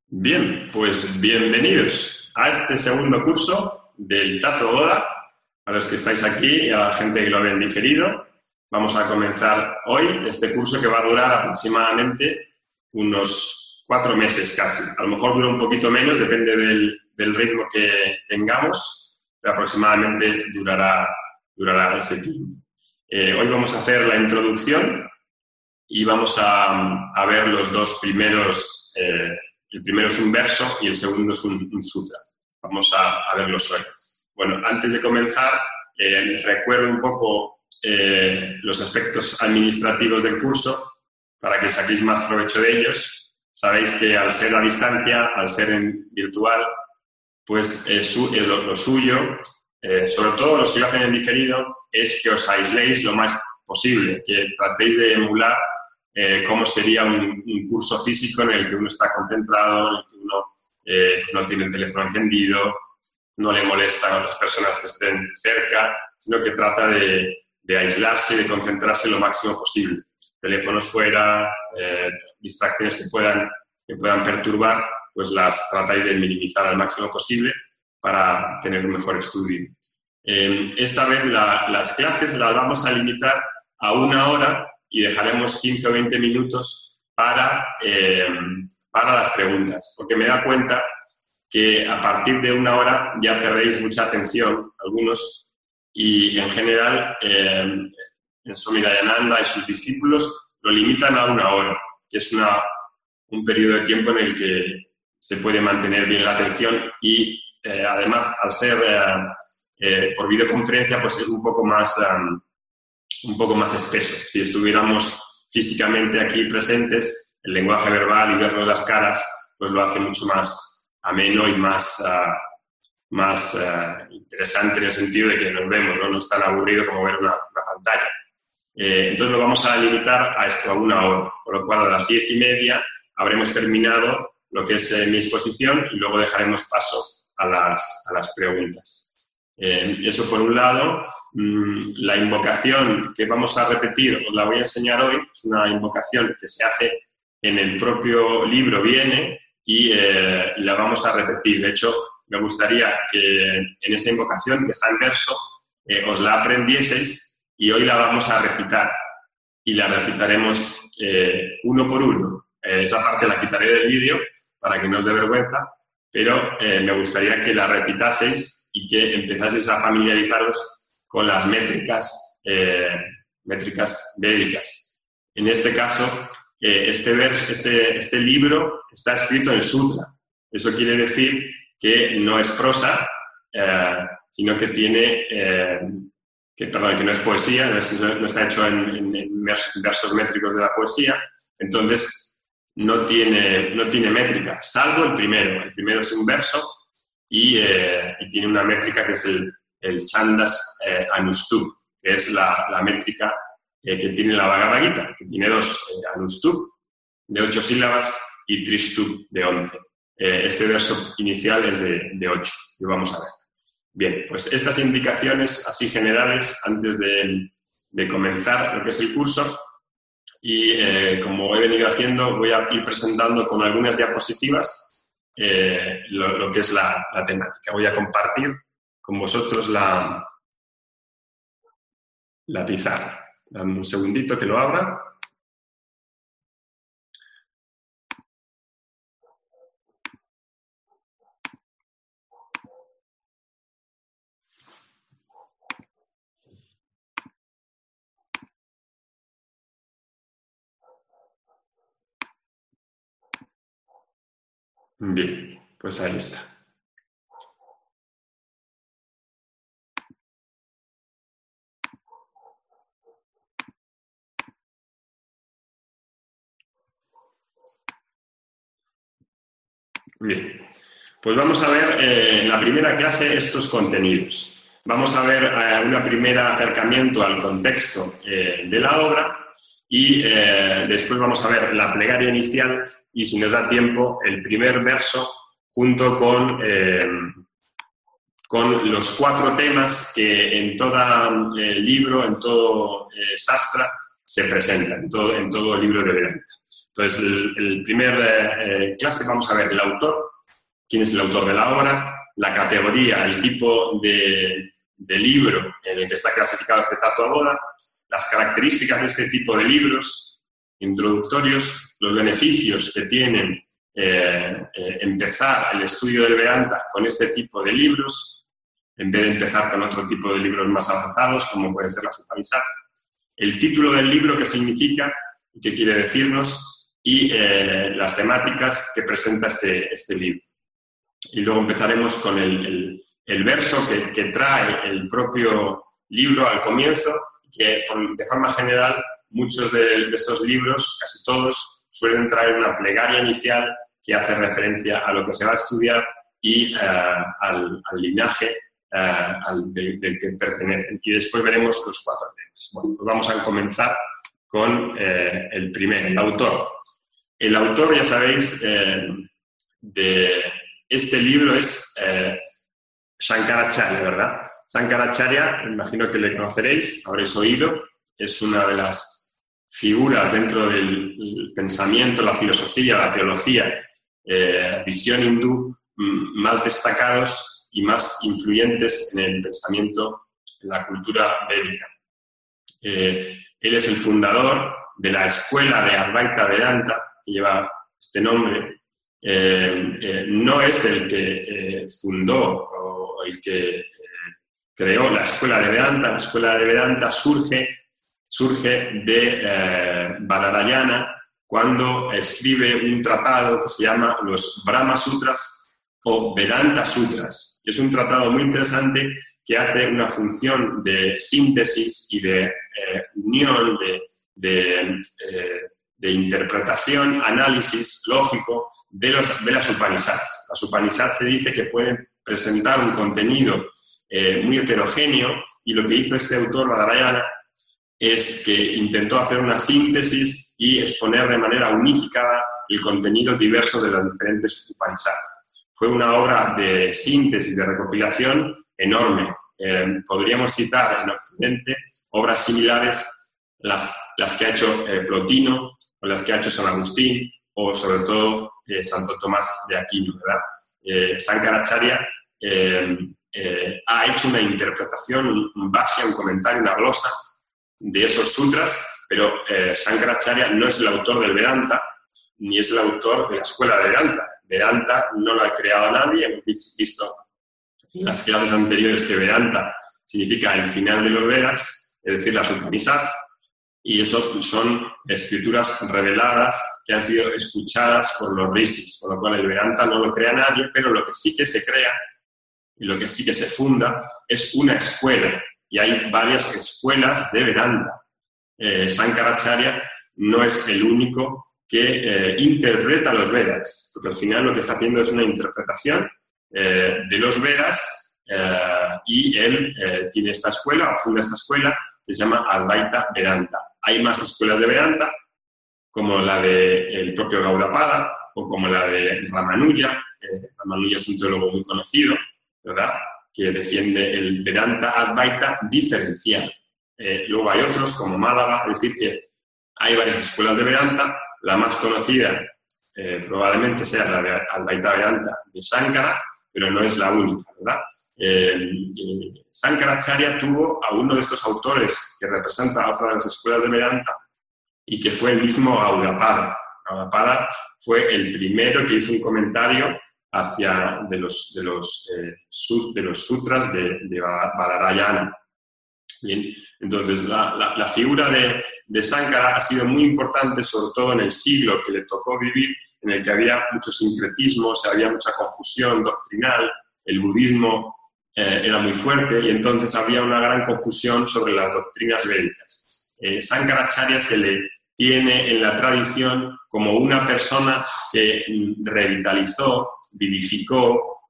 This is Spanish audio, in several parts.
Bien, pues bienvenidos a este segundo curso del Tato Oda. A los que estáis aquí y a la gente que lo habéis diferido, vamos a comenzar hoy este curso que va a durar aproximadamente unos 4 meses casi. A lo mejor dura un poquito menos, depende del ritmo que tengamos, pero aproximadamente durará ese tiempo. Hoy vamos a hacer la introducción y vamos a ver los dos primeros. El primero es un verso y el segundo es un sutra. Vamos a verlos hoy. Bueno, antes de comenzar, recuerdo un poco los aspectos administrativos del curso para que saquéis más provecho de ellos. Sabéis que al ser a distancia, al ser en virtual, pues es lo suyo, sobre todo los que lo hacen en diferido, es que os aisléis lo más posible, que tratéis de emular cómo sería un curso físico en el que uno está concentrado, en el que uno pues no tiene el teléfono encendido, no le molestan a otras personas que estén cerca, sino que trata de aislarse y de concentrarse lo máximo posible. Teléfonos fuera, distracciones que puedan perturbar, pues las tratáis de minimizar al máximo posible para tener un mejor estudio. Esta vez las clases las vamos a limitar a 1 hora y dejaremos 15 o 20 minutos para las preguntas, porque me da cuenta que a partir de 1 hora ya perdéis mucha atención, algunos, y en general en Swami Dayananda y sus discípulos lo limitan a 1 hora, que es un periodo de tiempo en el que se puede mantener bien la atención y además al ser por videoconferencia pues es un poco más espeso. Si estuviéramos físicamente aquí presentes, el lenguaje verbal y vernos las caras pues lo hace mucho más ameno y más interesante en el sentido de que nos vemos, no es tan aburrido como ver una pantalla. Entonces lo vamos a limitar a esto, a 1 hora, con lo cual a las 10:30 habremos terminado lo que es mi exposición y luego dejaremos paso a las preguntas. Eso por un lado. La invocación que vamos a repetir os la voy a enseñar hoy. Es una invocación que se hace en el propio libro, viene y la vamos a repetir. De hecho, me gustaría que en esta invocación, que está en verso, os la aprendieseis y hoy la vamos a recitar. Y la recitaremos uno por uno. Esa parte la quitaré del vídeo para que no os dé vergüenza, pero me gustaría que la recitaseis y que empezaseis a familiarizaros con las métricas védicas. En este caso, este libro está escrito en sutra. Eso quiere decir que no es prosa, sino que que no es poesía, no está hecho en versos métricos de la poesía. Entonces, no tiene métrica, salvo el primero. El primero es un verso y tiene una métrica que es el Chandas Anustup, que es la métrica que tiene la Bhagavad Gita, que tiene 2, Anustup de 8 sílabas y Trishtup de 11. Este verso inicial es de 8, y vamos a ver. Bien, pues estas indicaciones así generales antes de comenzar lo que es el curso, y como he venido haciendo, voy a ir presentando con algunas diapositivas lo que es la temática. Voy a compartir con vosotros la pizarra. Dame un segundito que lo abra. Bien, pues ahí está. Bien, pues vamos a ver en la primera clase estos contenidos. Vamos a ver un primer acercamiento al contexto de la obra y después vamos a ver la plegaria inicial y, si nos da tiempo, el primer verso junto con los 4 temas que en todo libro, en todo sastra, se presentan, en todo libro de Vedanta. Entonces, el primer clase vamos a ver el autor, quién es el autor de la obra, la categoría, el tipo de libro en el que está clasificado este Tato a Boda, las características de este tipo de libros introductorios, los beneficios que tienen empezar el estudio del Vedanta con este tipo de libros, en vez de empezar con otro tipo de libros más avanzados, como pueden ser las Upanishads, el título del libro, qué significa, qué quiere decirnos, y las temáticas que presenta este libro. Y luego empezaremos con el verso que trae el propio libro al comienzo, que de forma general muchos de estos libros, casi todos, suelen traer una plegaria inicial que hace referencia a lo que se va a estudiar y al linaje del que pertenecen. Y después veremos los 4 temas. Bueno, pues vamos a comenzar con el primero, el autor. El autor, ya sabéis, de este libro es Shankaracharya, ¿verdad? Shankaracharya, me imagino que le conoceréis, habréis oído, es una de las figuras dentro del pensamiento, la filosofía, la teología, visión hindú, más destacados y más influyentes en el pensamiento, en la cultura védica. Él es el fundador de la escuela de Advaita Vedanta, que lleva este nombre. No es el que fundó o el que creó la escuela de Vedanta. La escuela de Vedanta surge de Badarayana cuando escribe un tratado que se llama los Brahma Sutras o Vedanta Sutras. Es un tratado muy interesante que hace una función de síntesis y de unión, de interpretación, análisis lógico de las Upanishads. Las Upanishads se dice que pueden presentar un contenido muy heterogéneo, y lo que hizo este autor, Badarayana, es que intentó hacer una síntesis y exponer de manera unificada el contenido diverso de las diferentes Upanishads. Fue una obra de síntesis, de recopilación enorme. Podríamos citar en Occidente obras similares, las que ha hecho Plotino, o las que ha hecho San Agustín, o sobre todo Santo Tomás de Aquino, ¿verdad? Shankaracharya ha hecho una interpretación, un bhashya, un comentario, una glosa de esos sutras, pero Shankaracharya no es el autor del Vedanta, ni es el autor de la escuela de Vedanta. Vedanta no lo ha creado nadie. Hemos visto en las clases anteriores que Vedanta significa el final de los Vedas, es decir, las Upanishads, y eso son escrituras reveladas que han sido escuchadas por los rishis, con lo cual el Vedanta no lo crea nadie, pero lo que sí que se crea y lo que sí que se funda es una escuela, y hay varias escuelas de Vedanta. Shankaracharya no es el único que interpreta los Vedas, porque al final lo que está haciendo es una interpretación de los Vedas, y él tiene esta escuela, o funda esta escuela, que se llama Advaita Vedanta. Hay más escuelas de Vedanta, como la del propio Gaudapada, o como la de Ramanuja. Ramanuja es un teólogo muy conocido, ¿verdad?, que defiende el Vedanta Advaita diferencial. Luego hay otros, como Madhava, es decir, que hay varias escuelas de Vedanta. La más conocida probablemente sea la de Advaita Vedanta de Shankara, pero no es la única, ¿verdad? Shankaracharya tuvo a uno de estos autores que representa a otra de las escuelas de Vedanta, y que fue el mismo Gaudapada. Gaudapada fue el primero que hizo un comentario de los sutras de Badarayana. Bien, entonces la figura de Shankara ha sido muy importante, sobre todo en el siglo que le tocó vivir, en el que había mucho sincretismo, había mucha confusión doctrinal, el budismo era muy fuerte, y entonces había una gran confusión sobre las doctrinas védicas. Shankaracharya se le tiene en la tradición como una persona que revitalizó, vivificó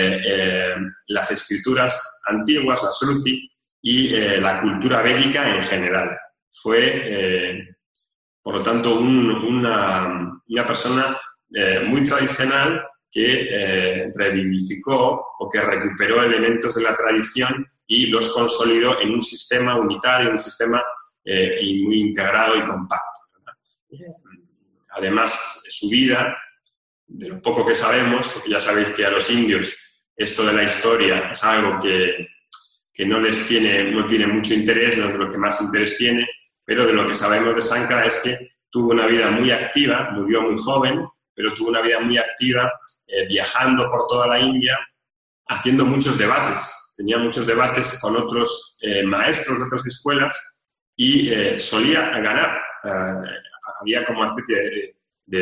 las escrituras antiguas, la Shruti, y la cultura védica en general. Fue, por lo tanto, una persona muy tradicional que revivificó o que recuperó elementos de la tradición y los consolidó en un sistema unitario, un sistema muy integrado y compacto, ¿verdad? además, su vida, de lo poco que sabemos, porque ya sabéis que a los indios esto de la historia es algo que no tiene mucho interés, no es de lo que más interés tiene, pero de lo que sabemos de Sankara es que tuvo una vida muy activa, murió muy joven, pero tuvo una vida muy activa viajando por toda la India, haciendo muchos debates. Tenía muchos debates con otros maestros de otras escuelas y solía ganar. Había como una especie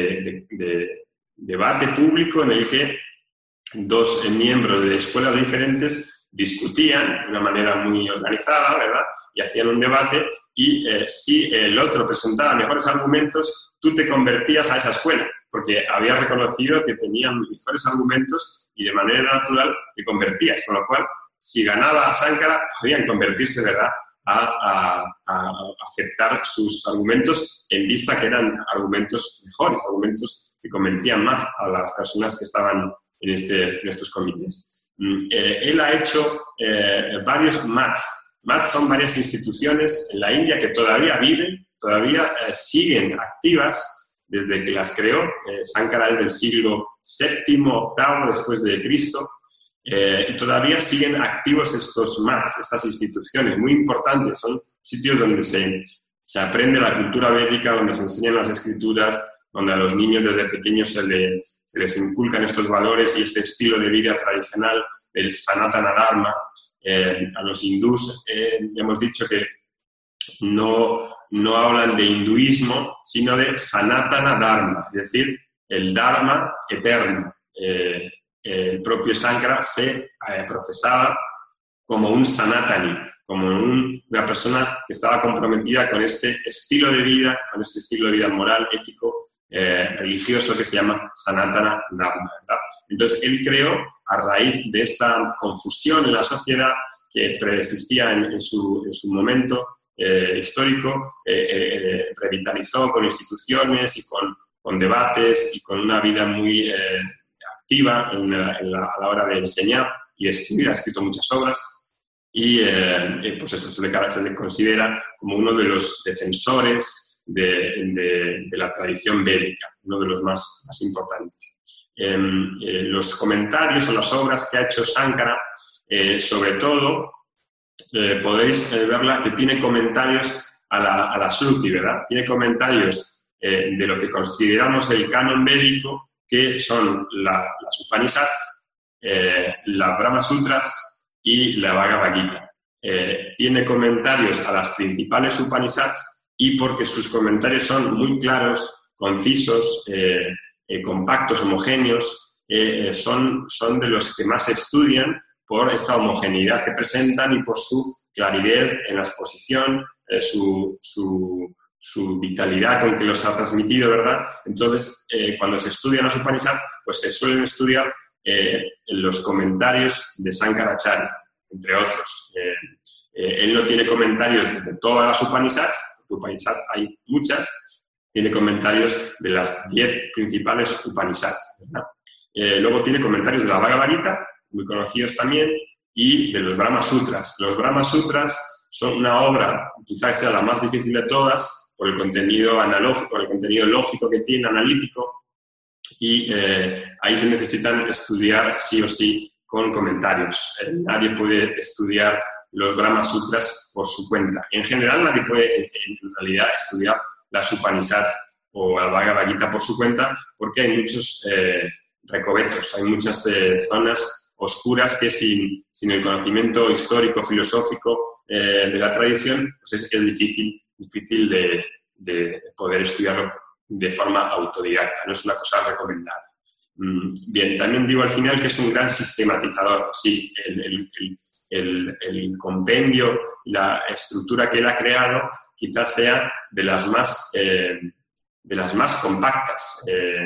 de debate público en el que dos miembros de escuelas diferentes discutían de una manera muy organizada, ¿verdad? Y hacían un debate y si el otro presentaba mejores argumentos, tú te convertías a esa escuela, porque había reconocido que tenían mejores argumentos y de manera natural te convertías, con lo cual, si ganaba Sankara, podían convertirse, ¿verdad?, a aceptar sus argumentos en vista que eran argumentos mejores, argumentos que convencían más a las personas que estaban en estos comités. Él ha hecho varios MATs. MATs son varias instituciones en la India que todavía viven, todavía siguen activas desde que las creó. Sankara es del siglo VII, VIII después de Cristo, y todavía siguen activos estos MATs, estas instituciones muy importantes. Son sitios donde se aprende la cultura védica, donde se enseñan las escrituras, donde a los niños desde pequeños se les inculcan estos valores y este estilo de vida tradicional del Sanatana Dharma. A los hindús ya hemos dicho que no hablan de hinduismo, sino de Sanatana Dharma, es decir, el Dharma eterno. El propio Sankara se profesaba como un Sanatani, como una persona que estaba comprometida con este estilo de vida moral, ético, religioso que se llama Sanatana Dharma, ¿verdad? Entonces, él creó, a raíz de esta confusión en la sociedad que preexistía en su momento histórico, revitalizó con instituciones y con debates y con una vida muy activa a la hora de enseñar y de escribir. Ha escrito muchas obras y pues eso se le considera como uno de los defensores de la tradición védica, uno de los más importantes. Los comentarios o las obras que ha hecho Sankara, sobre todo, podéis verla que tiene comentarios a la Shruti, ¿verdad? Tiene comentarios de lo que consideramos el canon védico, que son las Upanishads, las Brahma Sutras y la Bhagavad Gita. Tiene comentarios a las principales Upanishads y porque sus comentarios son muy claros, concisos, compactos, homogéneos, son de los que más se estudian por esta homogeneidad que presentan y por su claridad en la exposición, su vitalidad con que los ha transmitido, ¿verdad? Entonces, cuando se estudian los Upanishads, pues se suelen estudiar los comentarios de Sankaracharya, entre otros. Él no tiene comentarios de todas las Upanishads, porque Upanishads hay muchas, tiene comentarios de las 10 principales Upanishads, ¿verdad? Luego tiene comentarios de la Bhagavad Gita, muy conocidos también, y de los Brahma Sutras. Los Brahma Sutras son una obra, quizás sea la más difícil de todas, por el contenido analógico, por el contenido lógico que tiene, analítico, y ahí se necesitan estudiar sí o sí con comentarios. Nadie puede estudiar los Brahma Sutras por su cuenta. En general, nadie puede, en realidad, estudiar las Upanishads o el Bhagavad Gita por su cuenta, porque hay muchos recovetos, hay muchas zonas oscuras que sin el conocimiento histórico, filosófico de la tradición, pues es difícil de poder estudiarlo de forma autodidacta, no es una cosa recomendada. Bien, también digo al final que es un gran sistematizador. Sí, el compendio y la estructura que él ha creado quizás sea de las más compactas.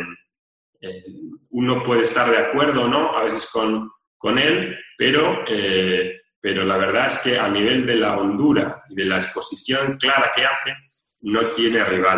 Uno puede estar de acuerdo o no, a veces con él, pero la verdad es que a nivel de la hondura y de la exposición clara que hace, no tiene rival.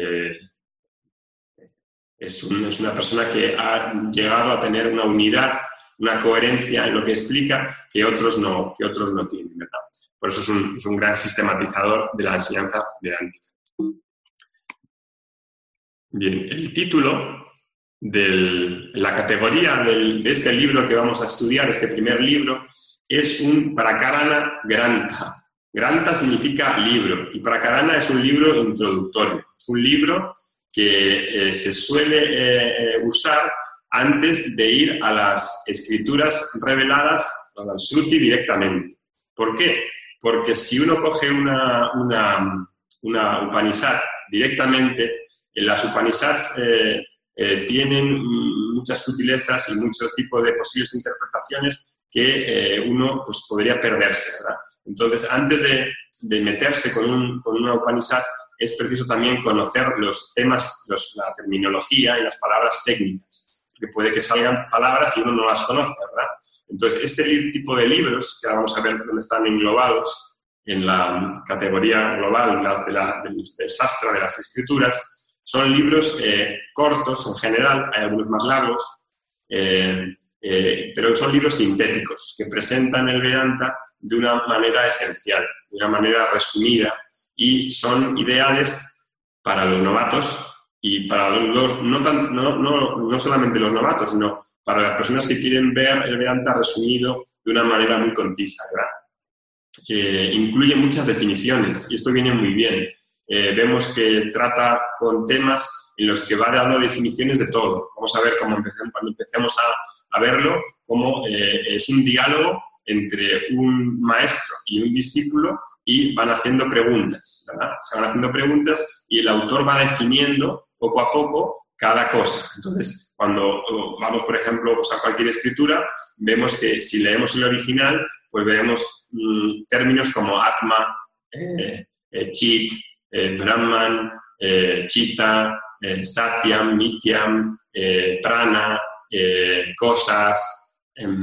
Es una persona que ha llegado a tener una unidad, una coherencia en lo que explica que otros no tienen, ¿verdad? Por eso es un gran sistematizador de la enseñanza vedántica. Bien, el título la categoría de este libro que vamos a estudiar, este primer libro, es un Prakarana Grantha. Grantha significa libro y Prakarana es un libro introductorio. Es un libro que se suele usar antes de ir a las escrituras reveladas, al Shruti directamente. ¿Por qué? Porque si uno coge una Upanishad directamente, las Upanishads tienen muchas sutilezas y muchos tipos de posibles interpretaciones que uno pues, podría perderse, ¿verdad? Entonces, antes de meterse con una Upanishad, es preciso también conocer los temas, la terminología y las palabras técnicas, porque puede que salgan palabras y uno no las conozca, ¿verdad? Entonces, este tipo de libros, que ahora vamos a ver dónde están englobados en la categoría global del Shastra, de las escrituras, son libros cortos en general, hay algunos más largos, pero son libros sintéticos que presentan el Vedanta de una manera esencial, de una manera resumida, y son ideales para los novatos y para los no solamente los novatos, sino para las personas que quieren ver el Vedanta resumido de una manera muy concisa, ¿verdad? Incluye muchas definiciones y esto viene muy bien. Vemos que trata con temas en los que va dando definiciones de todo. Vamos a ver cuando empecemos a verlo, cómo es un diálogo entre un maestro y un discípulo y van haciendo preguntas, ¿verdad? Se van haciendo preguntas y el autor va definiendo poco a poco cada cosa. Entonces, cuando vamos, por ejemplo, pues a cualquier escritura, vemos que si leemos el original, pues veremos términos como Atma, Chit, Brahman, Chitta, Satyam, Nityam, Prana, cosas,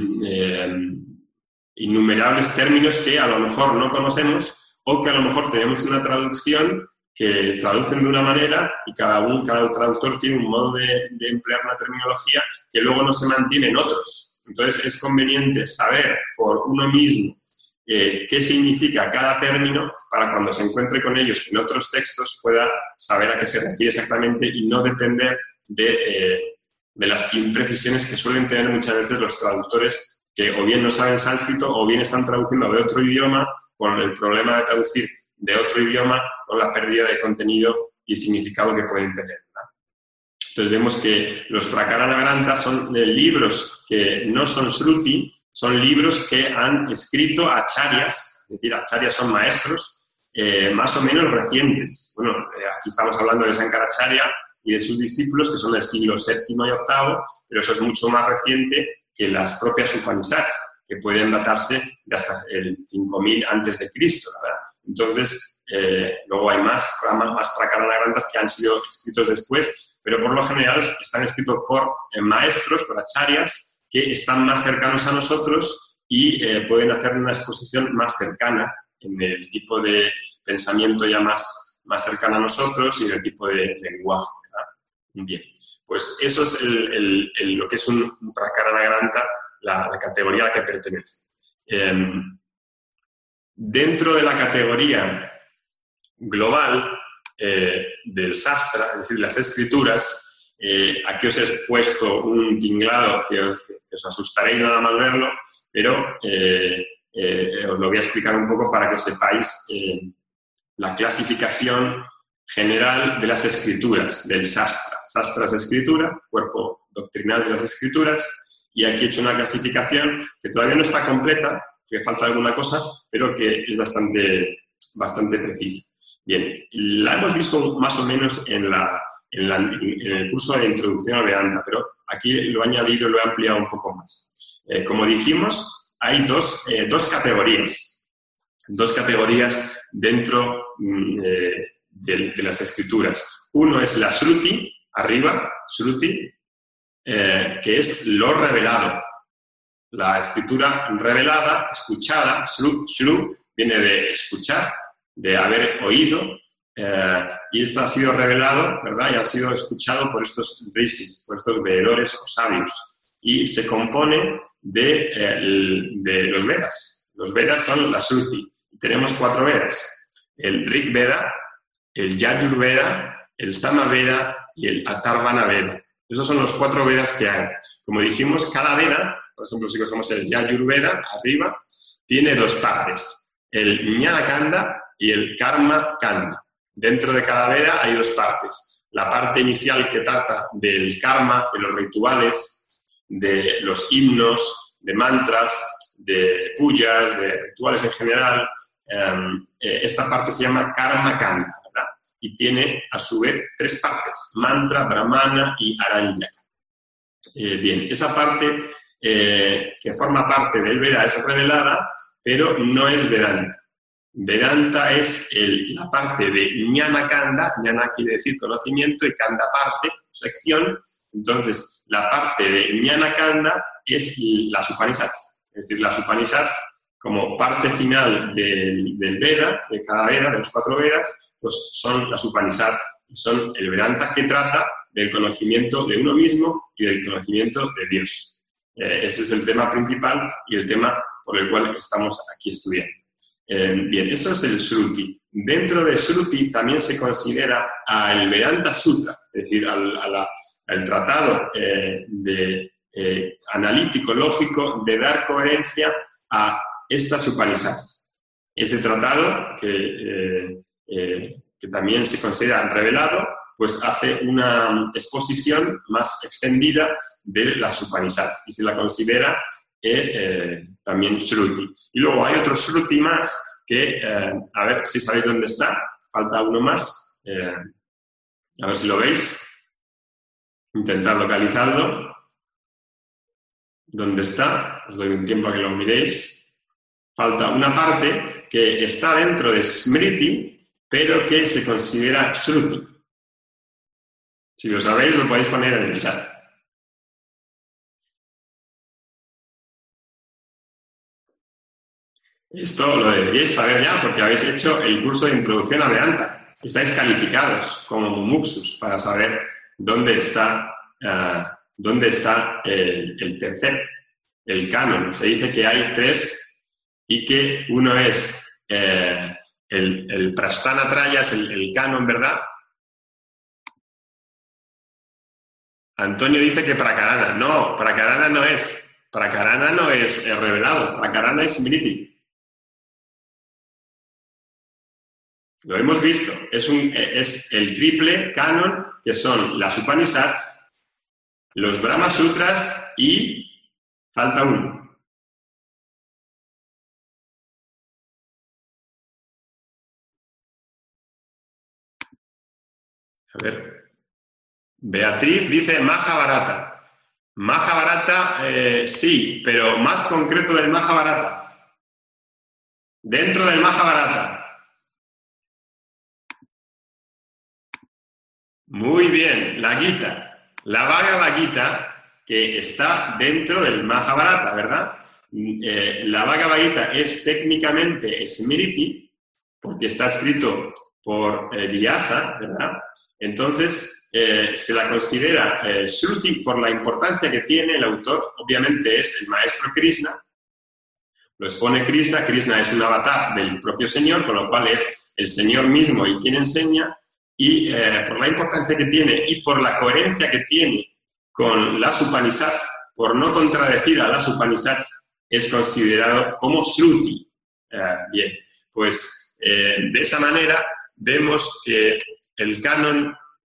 innumerables términos que a lo mejor no conocemos o que a lo mejor tenemos una traducción que traducen de una manera y cada traductor tiene un modo de emplear una terminología que luego no se mantiene en otros. Entonces es conveniente saber por uno mismo qué significa cada término para cuando se encuentre con ellos en otros textos pueda saber a qué se refiere exactamente y no depender de las imprecisiones que suelen tener muchas veces los traductores que o bien no saben sánscrito o bien están traduciendo de otro idioma con el problema de traducir de otro idioma con la pérdida de contenido y significado que pueden tener, ¿verdad? Entonces vemos que los Prakarana Grantha son libros que no son Shruti, son libros que han escrito acharyas, es decir, acharyas son maestros más o menos recientes. Bueno, aquí estamos hablando de Shankaracharya y de sus discípulos que son del siglo VII y VIII, pero eso es mucho más reciente que las propias Upanishads, que pueden datarse de hasta el 5000 antes de Cristo, ¿verdad? Entonces, luego hay más Prakarana Granthas que han sido escritos después, pero por lo general están escritos por maestros, por acharyas, que están más cercanos a nosotros y pueden hacer una exposición más cercana en el tipo de pensamiento ya más cercano a nosotros y en el tipo de lenguaje, ¿verdad? Bien, pues eso es lo que es un Prakarana Grantha, la categoría a la que pertenece. Dentro de la categoría global del Shastra, es decir, las escrituras, aquí os he puesto un tinglado que os asustaréis nada más verlo, pero os lo voy a explicar un poco para que sepáis la clasificación general de las escrituras, del Shastra. Shastra es escritura, cuerpo doctrinal de las escrituras, y aquí he hecho una clasificación que todavía no está completa, que falta alguna cosa, pero que es bastante precisa. Bien, la hemos visto más o menos en el curso de introducción al Vedanta, pero aquí lo he añadido, lo he ampliado un poco más. Como dijimos, hay dos categorías dentro de las escrituras. Uno es la Shruti, arriba, Shruti, que es lo revelado. La escritura revelada, escuchada, Shru, viene de escuchar, de haber oído, y esto ha sido revelado, ¿verdad? Y ha sido escuchado por estos rishis, por estos veedores o sabios. Y se compone de los Vedas. Los Vedas son la Shruti. Tenemos 4 Vedas. El Rig Veda, el Yajur Veda, el Sama Veda y el Atharvana Veda. Esos son los 4 Vedas que hay. Como dijimos, cada Veda, por ejemplo, si cogemos el Yajurveda, arriba, tiene 2 partes, el Jnana Kanda y el Karma Kanda. Dentro de cada Veda hay 2 partes. La parte inicial que trata del karma, de los rituales, de los himnos, de mantras, de puyas, de rituales en general. Esta parte se llama Karma Kanda, ¿verdad? Y tiene, a su vez, 3 partes, mantra, brahmana y aranyaka. Bien, esa parte que forma parte del Veda es revelada, pero no es Vedanta. Vedanta es la parte de Jnana Kanda, Jnana quiere decir conocimiento y Kanda parte, sección. Entonces, la parte de Jnana Kanda es las Upanishads, es decir, las Upanishads como parte final del Veda, de cada Veda, de los 4 Vedas, pues son las Upanishads y son el Vedanta que trata del conocimiento de uno mismo y del conocimiento de Dios. Ese es el tema principal y el tema por el cual estamos aquí estudiando. Bien, eso es el Shruti. Dentro de Shruti también se considera al Vedanta Sutra, es decir, al tratado analítico, lógico, de dar coherencia a estas Upanishads. Ese tratado, que también se considera revelado, pues hace una exposición más extendida de las Upanishads y se la considera también Shruti. Y luego hay otro Shruti más que, a ver si sabéis dónde está, falta uno más, a ver si lo veis, intentad localizarlo. ¿Dónde está? Os doy un tiempo a que lo miréis. Falta una parte que está dentro de Smriti, pero que se considera Shruti. Si lo sabéis, lo podéis poner en el chat. Esto lo deberíais saber ya porque habéis hecho el curso de Introducción a Vedanta. Estáis calificados como mumuksus para saber dónde está el tercer, el canon. Se dice que hay 3 y que uno es el Prasthanatraya, es el canon, ¿verdad? Antonio dice que Prakarana. No, Prakarana no es. Prakarana no es revelado. Prakarana es Smriti. Lo hemos visto. Es el triple canon, que son las Upanishads, los Brahma Sutras y falta uno. A ver. Beatriz dice Mahabharata. Mahabharata, sí, pero más concreto del Mahabharata. Dentro del Mahabharata. Muy bien, la Gita. La Bhagavad Gita, que está dentro del Mahabharata, ¿verdad? La Bhagavad Gita es técnicamente Smriti, porque está escrito por Vyasa, ¿verdad? Entonces, se la considera Shruti por la importancia que tiene. El autor, obviamente, es el maestro Krishna. Lo expone Krishna. Krishna es un avatar del propio Señor, con lo cual es el Señor mismo y quien enseña. Y por la importancia que tiene y por la coherencia que tiene con las Upanishads, por no contradecir a las Upanishads, es considerado como Shruti. Bien, pues de esa manera vemos que el canon,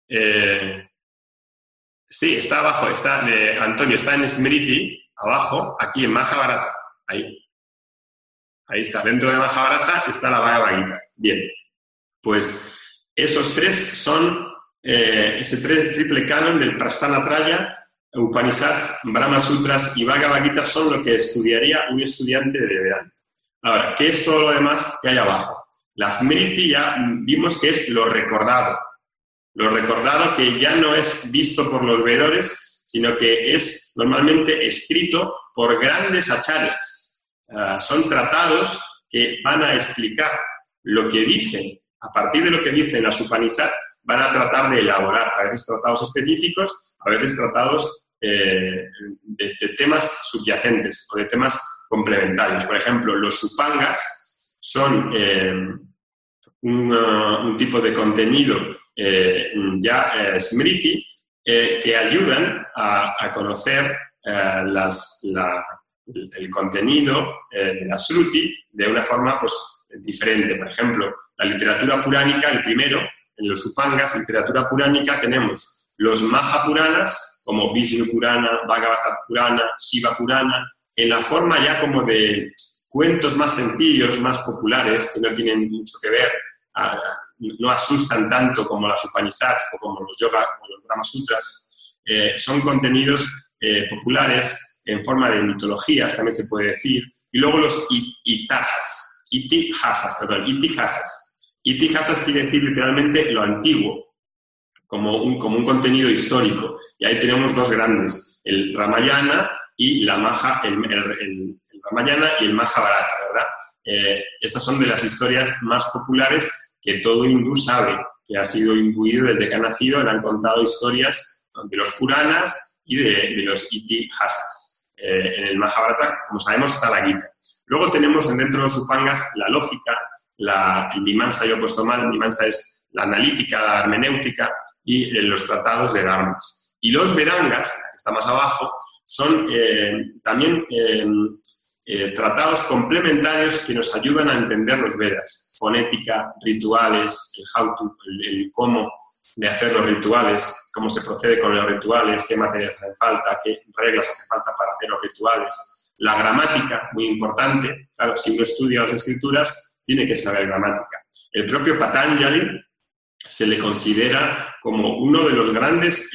sí, está abajo, Antonio, está en Smriti, abajo, aquí en Mahabharata, ahí está, dentro de Mahabharata está la Bhagavad Gita. Bien, pues esos 3 son ese triple canon del Prasthanatraya, Upanishads, Brahma Sutras y Bhagavad Gita son lo que estudiaría un estudiante de Vedanta. Ahora, ¿qué es todo lo demás que hay abajo? La Smriti ya vimos que es lo recordado que ya no es visto por los veedores, sino que es normalmente escrito por grandes acharyas. Son tratados que van a explicar lo que dicen. A partir de lo que dicen las Upanishads, van a tratar de elaborar a veces tratados específicos, a veces tratados de temas subyacentes o de temas complementarios. Por ejemplo, los Upangas son un tipo de contenido Smriti, que ayudan a conocer el contenido de la Shruti de una forma pues, diferente. Por ejemplo, la literatura puránica, el primero, en los Upangas, literatura puránica, tenemos los Mahapuranas, como Vishnu Purana, Bhagavata Purana, Shiva Purana, en la forma ya como de cuentos más sencillos, más populares, que no tienen mucho que ver, no asustan tanto como las Upanishads o como los Yoga o los Brahma Sutras. Son contenidos populares en forma de mitologías, también se puede decir. Y luego los itihasas. Itihasas quiere decir literalmente lo antiguo, como un contenido histórico. Y ahí tenemos dos grandes, el Ramayana y el Ramayana y el Mahabharata, ¿verdad? Estas son de las historias más populares que todo hindú sabe, que ha sido imbuido desde que ha nacido, le han contado historias de los Puranas y de los itihasas. En el Mahabharata, como sabemos, está la Gita. Luego tenemos dentro de los Upangas la lógica, el Mimamsa, yo he puesto mal, Mimamsa es la analítica, la hermenéutica y los tratados de dharmas. Y los Vedangas, que está más abajo, son también tratados complementarios que nos ayudan a entender los Vedas. Fonética, rituales, el cómo de hacer los rituales, cómo se procede con los rituales, qué materias hace falta, qué reglas hace falta para hacer los rituales. La gramática, muy importante. Claro, si uno estudia las escrituras, tiene que saber gramática. El propio Patanjali se le considera como uno de los grandes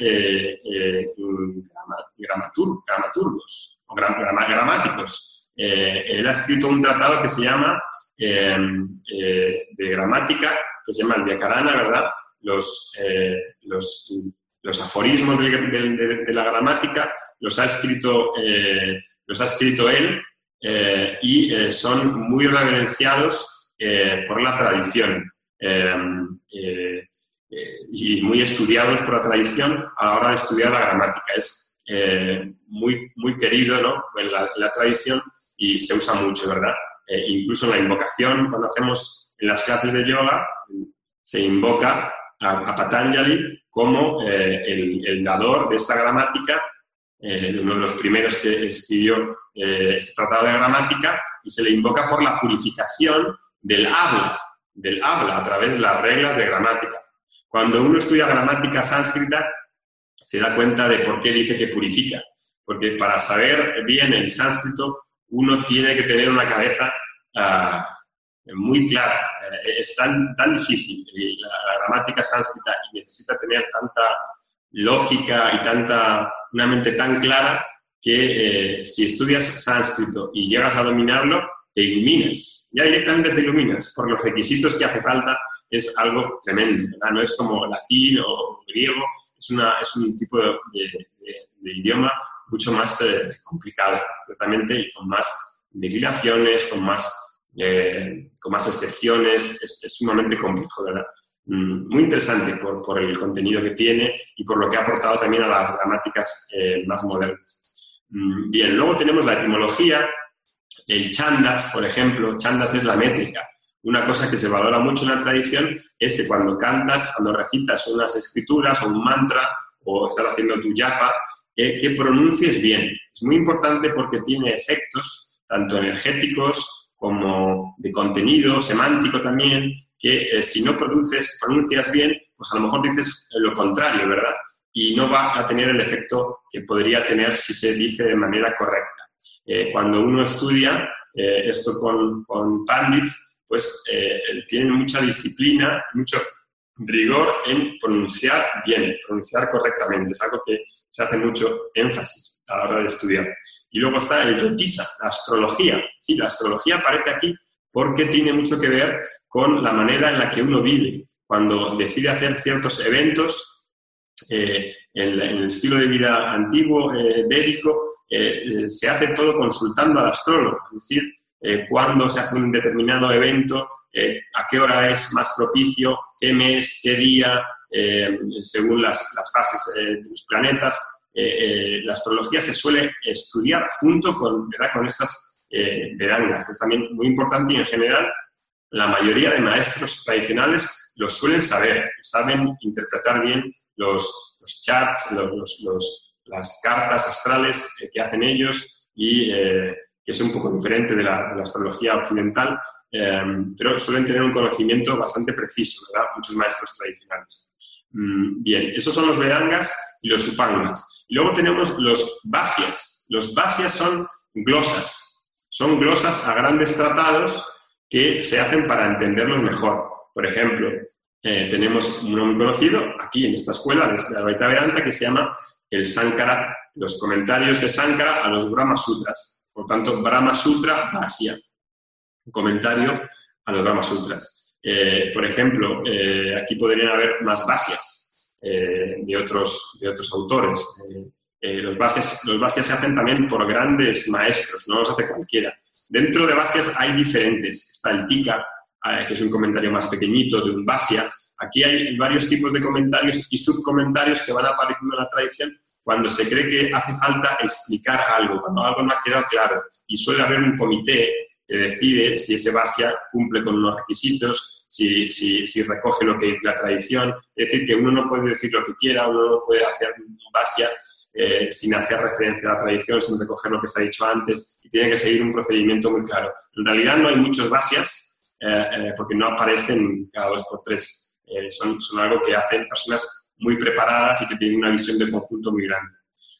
dramaturgos o gramáticos. Él ha escrito un tratado que se llama de gramática, que se llama el Vyakarana, ¿verdad? Los aforismos de la gramática los ha escrito él y son muy reverenciados por la tradición y muy estudiados por la tradición a la hora de estudiar la gramática. Es muy, muy querido, ¿no? en la tradición y se usa mucho, ¿verdad? Incluso en la invocación, cuando hacemos en las clases de yoga, se invoca a Patanjali como el dador de esta gramática, uno de los primeros que escribió este tratado de gramática, y se le invoca por la purificación del habla a través de las reglas de gramática. Cuando uno estudia gramática sánscrita, se da cuenta de por qué dice que purifica. Porque para saber bien el sánscrito, uno tiene que tener una cabeza muy clara. Es tan difícil la gramática sánscrita y necesita tener tanta lógica y una mente tan clara que si estudias sánscrito y llegas a dominarlo, te iluminas. Ya directamente te iluminas. Por los requisitos que hace falta es algo tremendo, ¿verdad? No es como latín o griego, es un tipo de idioma mucho más complicado, ciertamente, y con más declinaciones, con más excepciones, es sumamente complejo, ¿verdad? Muy interesante por el contenido que tiene y por lo que ha aportado también a las gramáticas más modernas. Bien, luego tenemos la etimología, el chandas, por ejemplo. Chandas es la métrica. Una cosa que se valora mucho en la tradición es que cuando cantas, cuando recitas unas escrituras o un mantra o estás haciendo tu japa, que pronuncies bien. Es muy importante porque tiene efectos tanto energéticos como de contenido, semántico también, que si no pronuncias bien, pues a lo mejor dices lo contrario, ¿verdad? Y no va a tener el efecto que podría tener si se dice de manera correcta. Cuando uno estudia esto con pandits, pues tienen mucha disciplina, mucho rigor en pronunciar bien, pronunciar correctamente. Es algo que se hace mucho énfasis a la hora de estudiar. Y luego está el Jyotisa, la astrología. Sí, la astrología aparece aquí porque tiene mucho que ver con la manera en la que uno vive. Cuando decide hacer ciertos eventos, en el estilo de vida antiguo, védico, se hace todo consultando al astrólogo. Es decir, cuándo se hace un determinado evento, a qué hora es más propicio, qué mes, qué día, según las fases de los planetas. La astrología se suele estudiar junto con estas Vedangas. Es también muy importante y en general la mayoría de maestros tradicionales los suelen saber, saben interpretar bien los chats, las cartas astrales que hacen ellos y que es un poco diferente de la astrología occidental, pero suelen tener un conocimiento bastante preciso, ¿verdad? Muchos maestros tradicionales. Bien, esos son los Vedangas y los Upangas. Y luego tenemos los Vasyas. Los Vasyas son glosas. Son glosas a grandes tratados que se hacen para entenderlos mejor. Por ejemplo, tenemos uno muy conocido aquí en esta escuela de Advaita Vedanta que se llama el Sankara, los comentarios de Sankara a los Brahma Sutras. Por tanto, Brahma Sutra Vasya, un comentario a los Brahma Sutras. Por ejemplo, aquí podrían haber más Vasyas de otros autores. Los Vasyas se hacen también por grandes maestros, no los hace cualquiera. Dentro de Vasyas hay diferentes. Está el Tika, que es un comentario más pequeñito de un Vasya. Aquí hay varios tipos de comentarios y subcomentarios que van apareciendo en la tradición cuando se cree que hace falta explicar algo, cuando algo no ha quedado claro. Y suele haber un comité que decide si ese Vasya cumple con unos requisitos, si recoge lo que dice la tradición. Es decir, que uno no puede decir lo que quiera, uno no puede hacer un Vasya sin hacer referencia a la tradición, sin recoger lo que se ha dicho antes, y tiene que seguir un procedimiento muy claro. En realidad no hay muchos Vasyas porque no aparecen cada 2 por 3. Son algo que hacen personas muy preparadas y que tienen una visión de conjunto muy grande.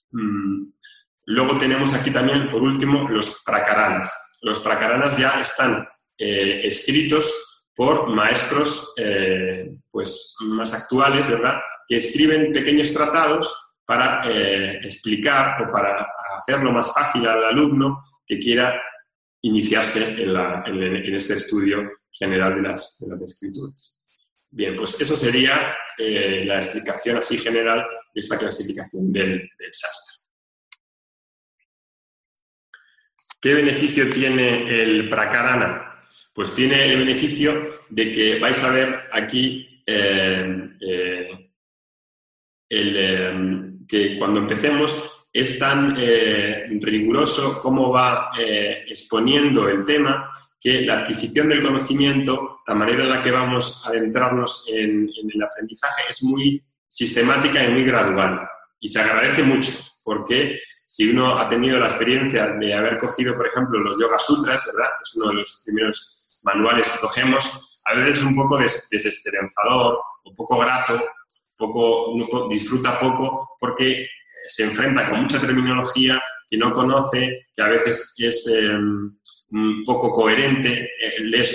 Luego tenemos aquí también, por último, los prakaranas. Los prakaranas ya están escritos por maestros pues más actuales, ¿verdad?, que escriben pequeños tratados para explicar o para hacerlo más fácil al alumno que quiera iniciarse en este estudio general de las escrituras. Bien, pues eso sería la explicación así general de esta clasificación del Shastra. ¿Qué beneficio tiene el Prakarana? Pues tiene el beneficio de que vais a ver aquí que cuando empecemos es tan riguroso cómo va exponiendo el tema, que la adquisición del conocimiento, la manera en la que vamos a adentrarnos en el aprendizaje es muy sistemática y muy gradual. Y se agradece mucho, porque si uno ha tenido la experiencia de haber cogido, por ejemplo, los Yoga Sutras, ¿verdad?, que es uno de los primeros manuales que cogemos, a veces es un poco desesperanzador, un poco grato, uno disfruta poco, porque se enfrenta con mucha terminología que no conoce, que a veces es un poco coherente, lees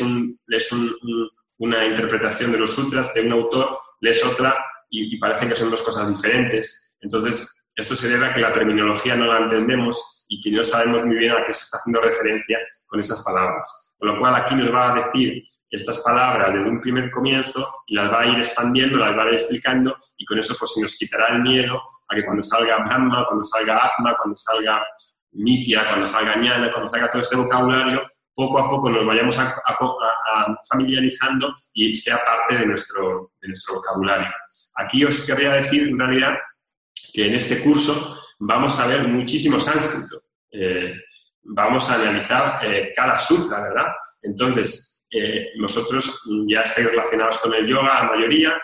una interpretación de los sutras de un autor, lees otra y parece que son dos cosas diferentes. Entonces, esto se debe a que la terminología no la entendemos y que no sabemos muy bien a qué se está haciendo referencia con esas palabras. Con lo cual, aquí nos va a decir estas palabras desde un primer comienzo y las va a ir expandiendo, las va a ir explicando, y con eso pues se nos quitará el miedo a que cuando salga Brahma, cuando salga Atma, cuando salga Nitya, cuando salga Jnana, cuando salga todo este vocabulario, poco a poco nos vayamos a familiarizando y sea parte de nuestro vocabulario. Aquí os querría decir, en realidad, que en este curso vamos a ver muchísimo sánscrito. Vamos a analizar cada sutra, ¿verdad? Entonces, vosotros ya estáis relacionados con el yoga, la mayoría,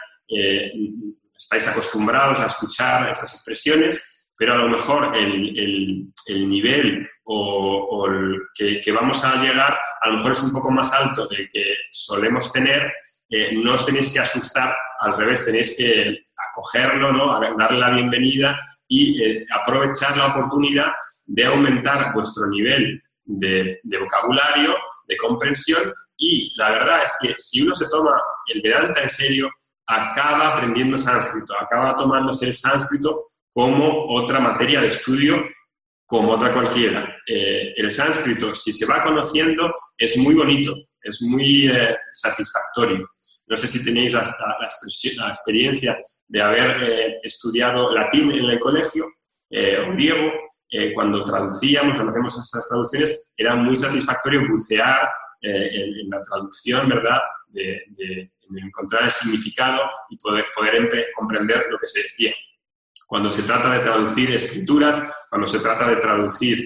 estáis acostumbrados a escuchar estas expresiones, pero a lo mejor el nivel o el que vamos a llegar a lo mejor es un poco más alto del que solemos tener. No os tenéis que asustar, al revés, tenéis que acogerlo, ¿no?, darle la bienvenida y aprovechar la oportunidad de aumentar vuestro nivel de vocabulario, de comprensión, y la verdad es que si uno se toma el Vedanta en serio, acaba aprendiendo sánscrito, acaba tomándose el sánscrito como otra materia de estudio, como otra cualquiera. El sánscrito, si se va conociendo, es muy bonito, es muy satisfactorio. No sé si tenéis la experiencia de haber estudiado latín en el colegio o griego. Cuando traducíamos, cuando hacemos estas traducciones, era muy satisfactorio bucear en la traducción, ¿verdad?, de encontrar el significado y poder comprender lo que se decía. Cuando se trata de traducir escrituras, cuando se trata de traducir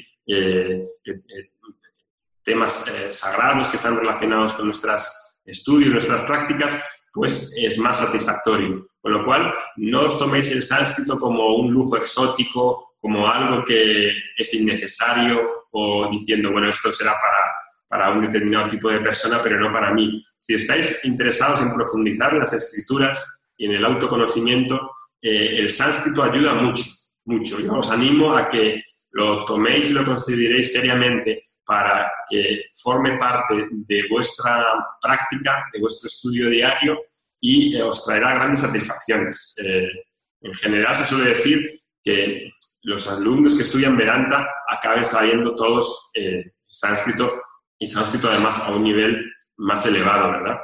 temas sagrados que están relacionados con nuestros estudios, nuestras prácticas, pues es más satisfactorio. Con lo cual, no os toméis el sánscrito como un lujo exótico, como algo que es innecesario o diciendo, bueno, esto será para un determinado tipo de persona, pero no para mí. Si estáis interesados en profundizar en las escrituras y en el autoconocimiento, el sánscrito ayuda mucho, mucho. Yo os animo a que lo toméis y lo consideréis seriamente para que forme parte de vuestra práctica, de vuestro estudio diario y os traerá grandes satisfacciones. En general se suele decir que los alumnos que estudian Vedanta acaben sabiendo todos sánscrito, y sánscrito además a un nivel más elevado, ¿verdad?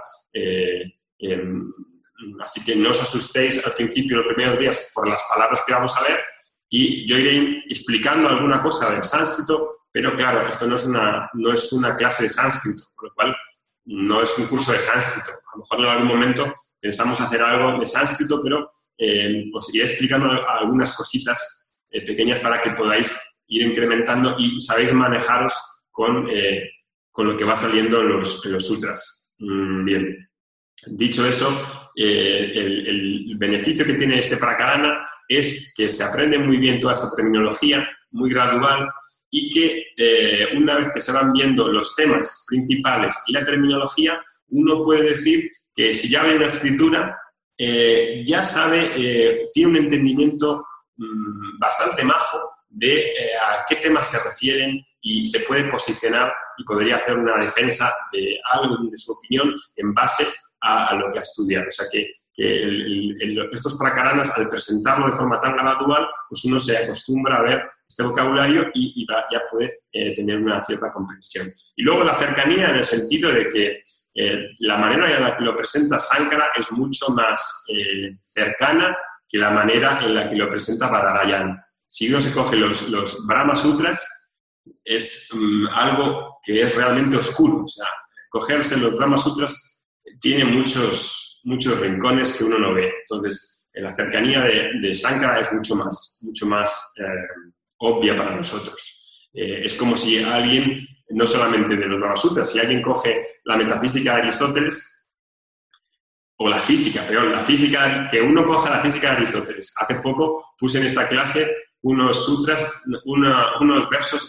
Así que no os asustéis al principio, los primeros días, por las palabras que vamos a ver, y yo iré explicando alguna cosa del sánscrito, pero claro, esto no es una clase de sánscrito, con lo cual no es un curso de sánscrito. A lo mejor en algún momento pensamos hacer algo de sánscrito, pero os iré explicando algunas cositas pequeñas para que podáis ir incrementando y sabéis manejaros con lo que va saliendo en los sutras. Bien, dicho eso, el beneficio que tiene este Prakarana es que se aprende muy bien toda esta terminología, muy gradual, y que una vez que se van viendo los temas principales y la terminología, uno puede decir que si ya ve una escritura, ya sabe, tiene un entendimiento bastante majo de a qué temas se refieren y se puede posicionar y podría hacer una defensa de algo, de su opinión, en base a lo que ha estudiado. O sea que estos prakaranas, al presentarlo de forma tan gradual, pues uno se acostumbra a ver este vocabulario y ya puede tener una cierta comprensión. Y luego la cercanía, en el sentido de que la manera en la que lo presenta Sankara es mucho más cercana que la manera en la que lo presenta Badarayana. Si uno se coge los Brahma Sutras, es algo que es realmente oscuro. O sea, cogerse los Brahma Sutras tiene muchos rincones que uno no ve. Entonces, la cercanía de Shankara es mucho más obvia para nosotros. Es como si alguien, no solamente de los Brahma Sutras, si alguien coge la metafísica de Aristóteles, o la física, peor, la física, que uno coja la física de Aristóteles. Hace poco puse en esta clase unos sutras, unas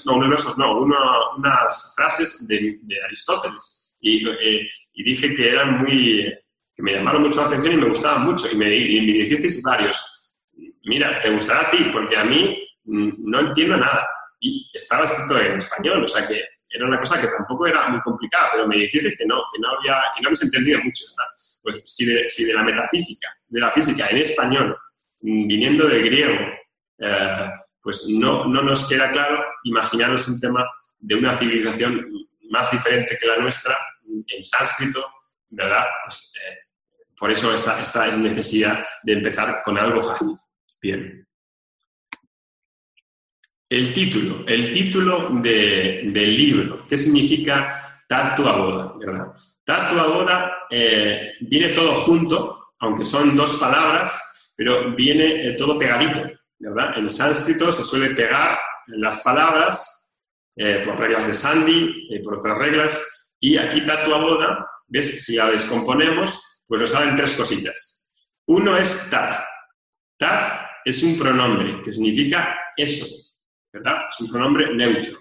frases de Aristóteles. Y dije que eran que me llamaron mucho la atención y me gustaban mucho. Y me dijisteis varios, mira, te gustará a ti, porque a mí no entiendo nada. Y estaba escrito en español, o sea que era una cosa que tampoco era muy complicada, pero me dijisteis que no habéis entendido mucho, ¿verdad? Pues si de la metafísica, de la física en español, viniendo del griego, pues no nos queda claro, imaginaros un tema de una civilización más diferente que la nuestra, en sánscrito, ¿verdad? Pues por eso esta necesidad de empezar con algo fácil. Bien. El título del libro, ¿qué significa Tattva Boda, verdad? Tattva Boda viene todo junto, aunque son dos palabras, pero viene todo pegadito, ¿verdad? En sánscrito se suele pegar las palabras por reglas de Sandhi, por otras reglas, y aquí Tattva Boda, ¿ves? Si la descomponemos, pues nos salen tres cositas. Uno es Tat. Tat es un pronombre que significa eso, ¿verdad? Es un pronombre neutro.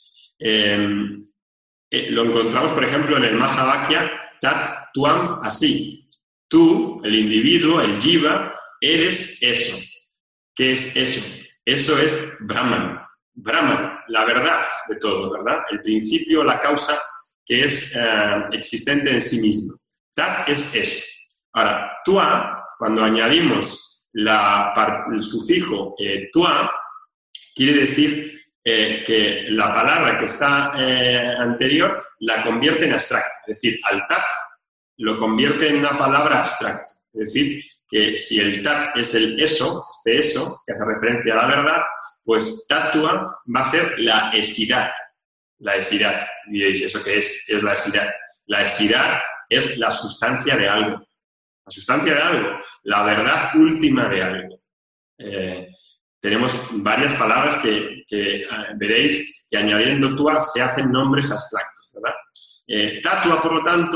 Lo encontramos, por ejemplo, en el Mahavakya, Tat Tuam Asi. Tú, el individuo, el jiva, eres eso. ¿Qué es eso? Eso es Brahman. Brahman, la verdad de todo, ¿verdad? El principio, la causa que es existente en sí mismo. Tat es eso. Ahora, Tua, cuando añadimos el sufijo Tua, quiere decir que la palabra que está anterior la convierte en abstracto. Es decir, al tat lo convierte en una palabra abstracta. Es decir, que si el tat es el eso, que hace referencia a la verdad, pues tatua va a ser la esidad. La esidad. Diréis, ¿eso qué es? ¿Qué es la esidad? La esidad es la sustancia de algo. La sustancia de algo. La verdad última de algo. Tenemos varias palabras que veréis que añadiendo tua se hacen nombres abstractos, ¿verdad? Tatua, por lo tanto,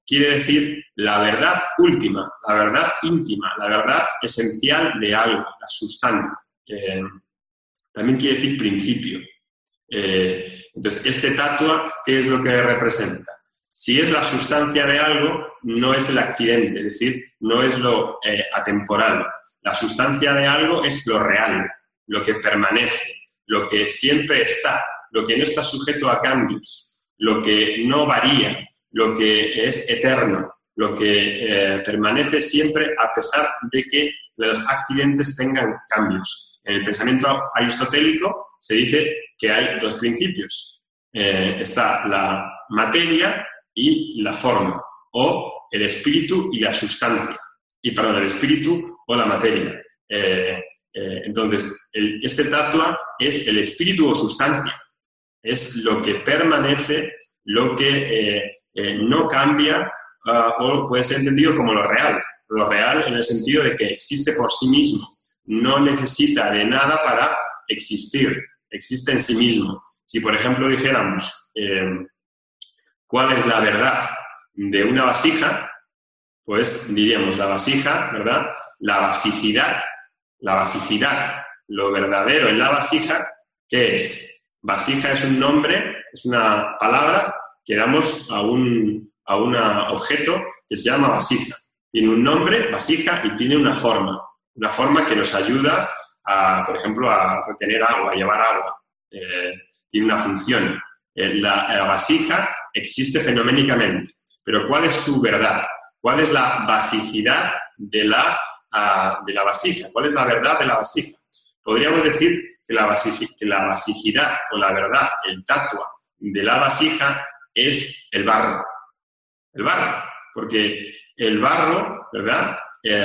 quiere decir la verdad última, la verdad íntima, la verdad esencial de algo, la sustancia. También quiere decir principio. Entonces, este tatua, ¿qué es lo que representa? Si es la sustancia de algo, no es el accidente, es decir, no es lo atemporal. La sustancia de algo es lo real, lo que permanece, lo que siempre está, lo que no está sujeto a cambios, lo que no varía, lo que es eterno, lo que permanece siempre a pesar de que los accidentes tengan cambios. En el pensamiento aristotélico se dice que hay dos principios. Está la materia y la forma, o el espíritu y la sustancia. El espíritu o la materia. Entonces, este tatua es el espíritu o sustancia. Es lo que permanece, lo que no cambia, o puede ser entendido como lo real. Lo real en el sentido de que existe por sí mismo. No necesita de nada para existir. Existe en sí mismo. Si, por ejemplo, dijéramos cuál es la verdad de una vasija, pues diríamos la vasija, ¿verdad? La vasicidad, lo verdadero en la vasija, ¿qué es? Vasija es un nombre, es una palabra que damos a un objeto que se llama vasija. Tiene un nombre, vasija, y tiene una forma que nos ayuda por ejemplo, a retener agua, a llevar agua. Tiene una función. La vasija existe fenoménicamente, pero ¿cuál es su verdad? ¿Cuál es la vasicidad de la vasija? ¿Cuál es la verdad de la vasija? Podríamos decir que la vasicidad o la verdad, el tatua de la vasija es el barro. El barro, porque el barro, ¿verdad?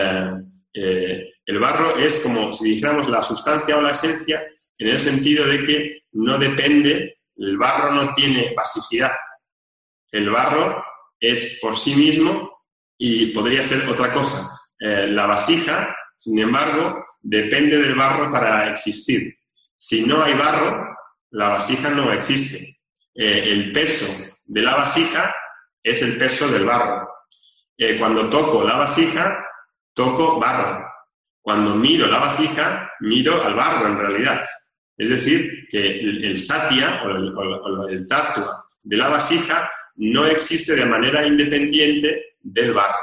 El barro es como si dijéramos la sustancia o la esencia, en el sentido de que no depende, el barro no tiene vasicidad. El barro es por sí mismo y podría ser otra cosa. La vasija, sin embargo, depende del barro para existir. Si no hay barro, la vasija no existe. El peso de la vasija es el peso del barro. Cuando toco la vasija, toco barro. Cuando miro la vasija, miro al barro en realidad. Es decir, que el satya o el tatua de la vasija no existe de manera independiente del barro.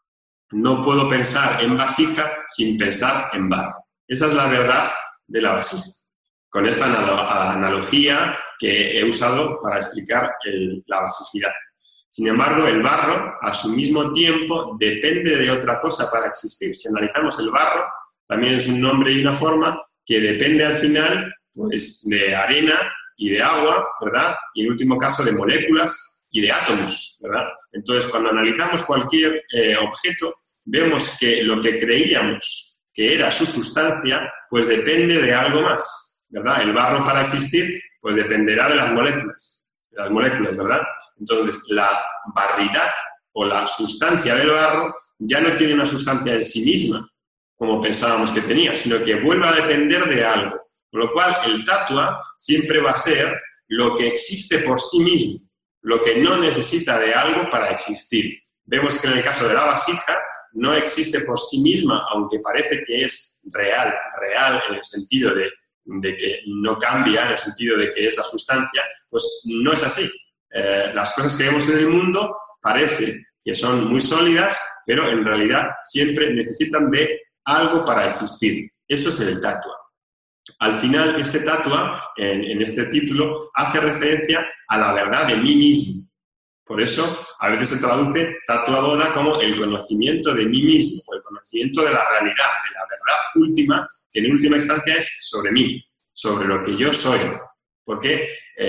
No puedo pensar en vasija sin pensar en barro. Esa es la verdad de la vasija. Con esta analogía que he usado para explicar la vasicidad. Sin embargo, el barro, a su mismo tiempo, depende de otra cosa para existir. Si analizamos el barro, también es un nombre y una forma que depende al final, pues, de arena y de agua, ¿verdad? Y en último caso de moléculas y de átomos, ¿verdad? Entonces, cuando analizamos cualquier objeto, vemos que lo que creíamos que era su sustancia, pues depende de algo más, ¿verdad? El barro para existir, pues dependerá de las moléculas, ¿verdad? Entonces, la barridad o la sustancia del barro ya no tiene una sustancia en sí misma, como pensábamos que tenía, sino que vuelve a depender de algo. Con lo cual, el tatua siempre va a ser lo que existe por sí mismo, lo que no necesita de algo para existir. Vemos que en el caso de la vasija no existe por sí misma, aunque parece que es real en el sentido de que no cambia, en el sentido de que es la sustancia, pues no es así. Las cosas que vemos en el mundo parece que son muy sólidas, pero en realidad siempre necesitan de algo para existir. Eso es el tatua. Al final, este tatua, en este título, hace referencia a la verdad de mí mismo. Por eso, a veces se traduce tatua boda como el conocimiento de mí mismo, o el conocimiento de la realidad, de la verdad última, que en última instancia es sobre mí, sobre lo que yo soy. Porque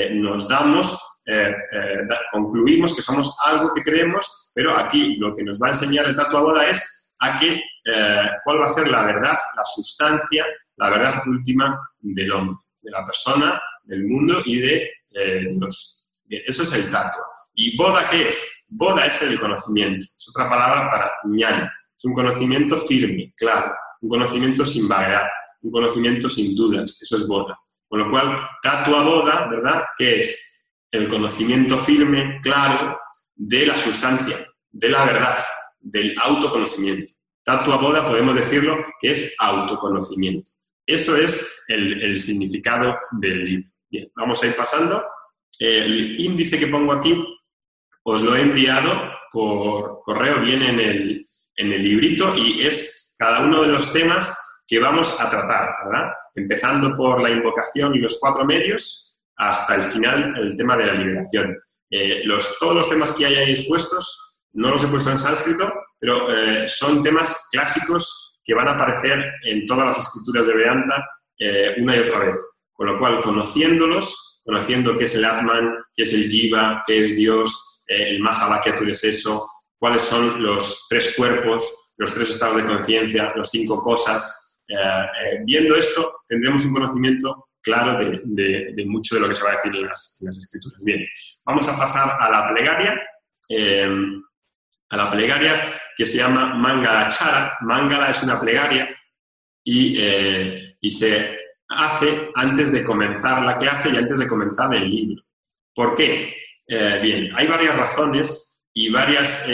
concluimos que somos algo que creemos, pero aquí lo que nos va a enseñar el tatua boda es cuál va a ser la verdad, la sustancia, la verdad última del hombre, de la persona, del mundo y de Dios. Bien, eso es el tatua. ¿Y boda qué es? Boda es el conocimiento. Es otra palabra para ñana. Es un conocimiento firme, claro. Un conocimiento sin vaguedad. Un conocimiento sin dudas. Eso es boda. Con lo cual, tatua boda, ¿verdad? ¿Qué es? El conocimiento firme, claro, de la sustancia, de la verdad, del autoconocimiento. Tatua Boda podemos decirlo que es autoconocimiento. Eso es el significado del libro. Bien, vamos a ir pasando. El índice que pongo aquí os lo he enviado por correo, viene en el librito y es cada uno de los temas que vamos a tratar, ¿verdad? Empezando por la invocación y los 4 medios hasta el final, el tema de la liberación. Todos los temas que hay ahí expuestos, no los he puesto en sánscrito, pero son temas clásicos que van a aparecer en todas las escrituras de Vedanta una y otra vez. Con lo cual, conociéndolos, conociendo qué es el Atman, qué es el Jiva, qué es Dios, el Mahavakya es eso, cuáles son los 3 cuerpos, los 3 estados de conciencia, los 5 cosas. Viendo esto, tendremos un conocimiento claro de mucho de lo que se va a decir en las escrituras. Bien, vamos a pasar a la plegaria que se llama Mangalachara. Mangala es una plegaria y se hace antes de comenzar la clase y antes de comenzar el libro. ¿Por qué? Bien, hay varias razones y varias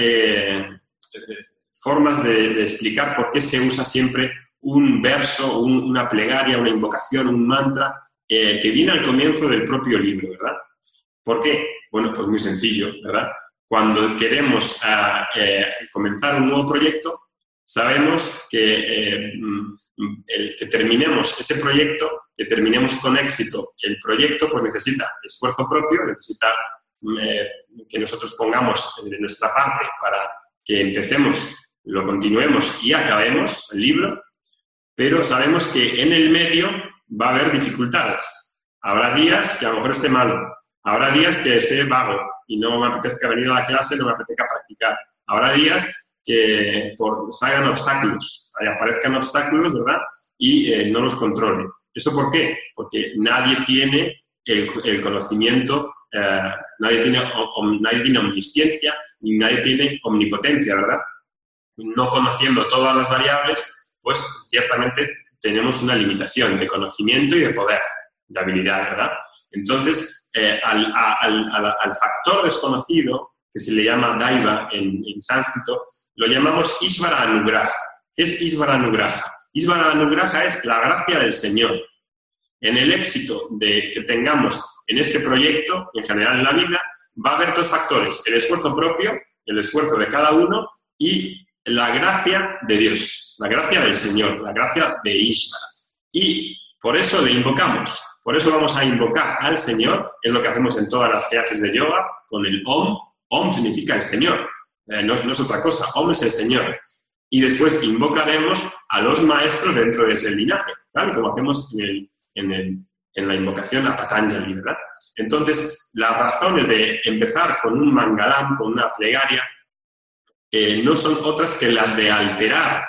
formas de explicar por qué se usa siempre un verso, una plegaria, una invocación, un mantra que viene al comienzo del propio libro, ¿verdad? ¿Por qué? Bueno, pues muy sencillo, ¿verdad? Cuando queremos comenzar un nuevo proyecto, sabemos que terminemos ese proyecto, que terminemos con éxito el proyecto, pues necesita esfuerzo propio, necesita que nosotros pongamos de nuestra parte para que empecemos, lo continuemos y acabemos el libro, pero sabemos que en el medio va a haber dificultades. Habrá días que a lo mejor esté malo, habrá días que esté vago y no me apetezca venir a la clase, no me apetezca practicar. Habrá días que salgan obstáculos, aparezcan obstáculos, ¿verdad? Y no los controle. ¿Eso por qué? Porque nadie tiene el conocimiento, nadie tiene omnisciencia, ni nadie tiene omnipotencia, ¿verdad? No conociendo todas las variables, pues ciertamente tenemos una limitación de conocimiento y de poder, de habilidad, ¿verdad? Entonces, al factor desconocido, que se le llama Daiva en sánscrito, lo llamamos Ishvara Anugraha. ¿Qué es Ishvara Anugraha? Ishvara Anugraha es la gracia del Señor. En el éxito que tengamos en este proyecto, en general en la vida, va a haber 2 factores: el esfuerzo propio, el esfuerzo de cada uno, y la gracia de Dios, la gracia del Señor, la gracia de Ishvara. Y por eso le invocamos, por eso vamos a invocar al Señor, es lo que hacemos en todas las clases de yoga, con el Om. Om significa el Señor, no es otra cosa, Om es el Señor. Y después invocaremos a los maestros dentro de ese linaje, tal como hacemos en la invocación a Patanjali, ¿verdad? Entonces, las razones de empezar con un mangalam, con una plegaria, no son otras que las de alterar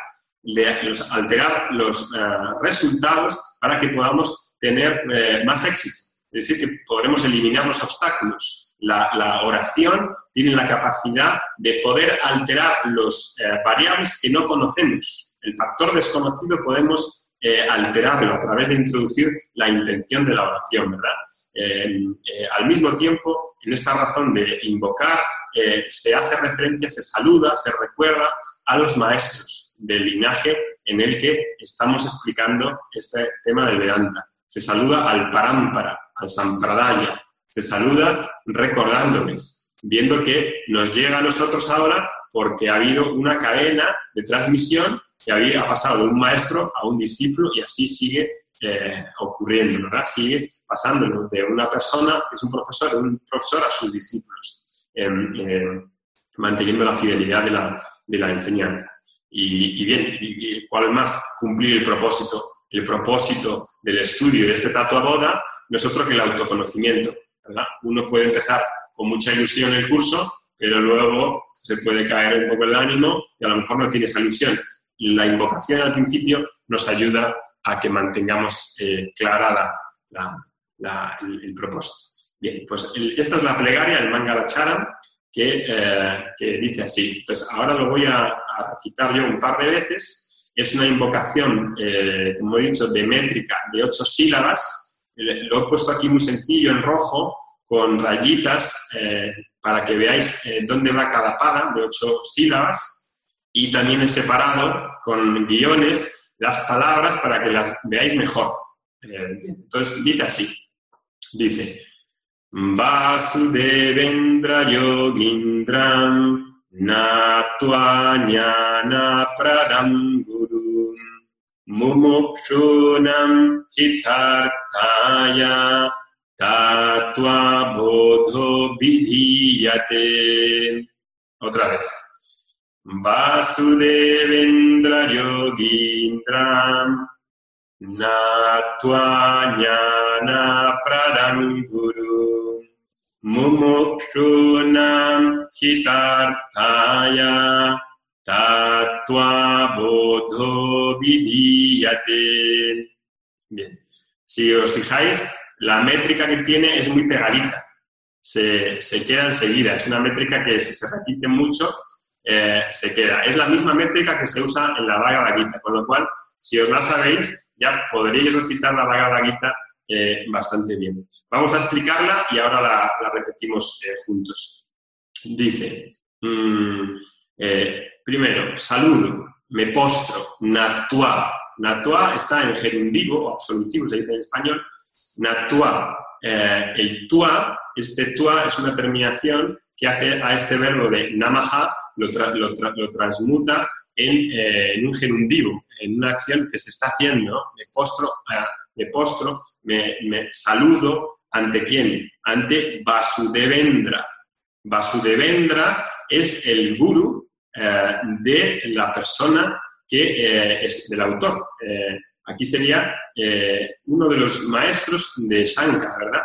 los resultados para que podamos tener más éxito. Es decir, que podremos eliminar los obstáculos. La oración tiene la capacidad de poder alterar los variables que no conocemos. El factor desconocido podemos alterarlo a través de introducir la intención de la oración, ¿verdad? Al mismo tiempo, en esta razón de invocar, se hace referencia, se saluda, se recuerda a los maestros del linaje en el que estamos explicando este tema de Vedanta. Se saluda al Parampara, al Sampradaya, se saluda recordándoles, viendo que nos llega a nosotros ahora porque ha habido una cadena de transmisión que había pasado de un maestro a un discípulo y así sigue ocurriendo, ¿verdad? Sigue pasando de una persona que es un profesor a sus discípulos, manteniendo la fidelidad de la enseñanza. Y bien, ¿cuál más? Cumplir el propósito. El propósito del estudio de este Tatua Boda no es otro que el autoconocimiento, ¿verdad? Uno puede empezar con mucha ilusión el curso, pero luego se puede caer un poco el ánimo y a lo mejor no tiene esa ilusión. La invocación al principio nos ayuda a que mantengamos clara el propósito. Bien, pues esta es la plegaria, el Mangalacharan, que dice así. Entonces, ahora lo voy a recitar yo un par de veces. Es una invocación, como he dicho, de métrica de 8 sílabas. Lo he puesto aquí muy sencillo, en rojo, con rayitas para que veáis dónde va cada pada, de 8 sílabas, y también he separado con guiones las palabras para que las veáis mejor. Entonces, dice así. Dice, Vasudevendra Yogindram Natva Jnana Pradam Guru Mumukshunam Hitarthaya Tattva Bodho Vidhiyate. Otra vez. Vasudevendra Yogindram Natva Jnana Pradam Guru Mumukshunam Hitarthaya Tattva Bodho Vidhiyate. Bien. Si os fijáis, la métrica que tiene es muy pegadiza. Se queda enseguida. Es una métrica que si se repite mucho, se queda. Es la misma métrica que se usa en la Bhagavad Gita, con lo cual, si os la sabéis, ya podréis recitar la Bhagavad Gita bastante bien. Vamos a explicarla y ahora la repetimos juntos. Dice, primero, saludo, me postro, natua. Natua está en gerundivo o absolutivo, se dice en español. Natua. El tua, este tua es una terminación que hace a este verbo de namaha, lo transmuta en un gerundivo, en una acción que se está haciendo. Me postro, me saludo, ¿ante quién? Ante Vasudevendra. Vasudevendra es el guru de la persona que es del autor. Aquí sería uno de los maestros de Shankara, ¿verdad?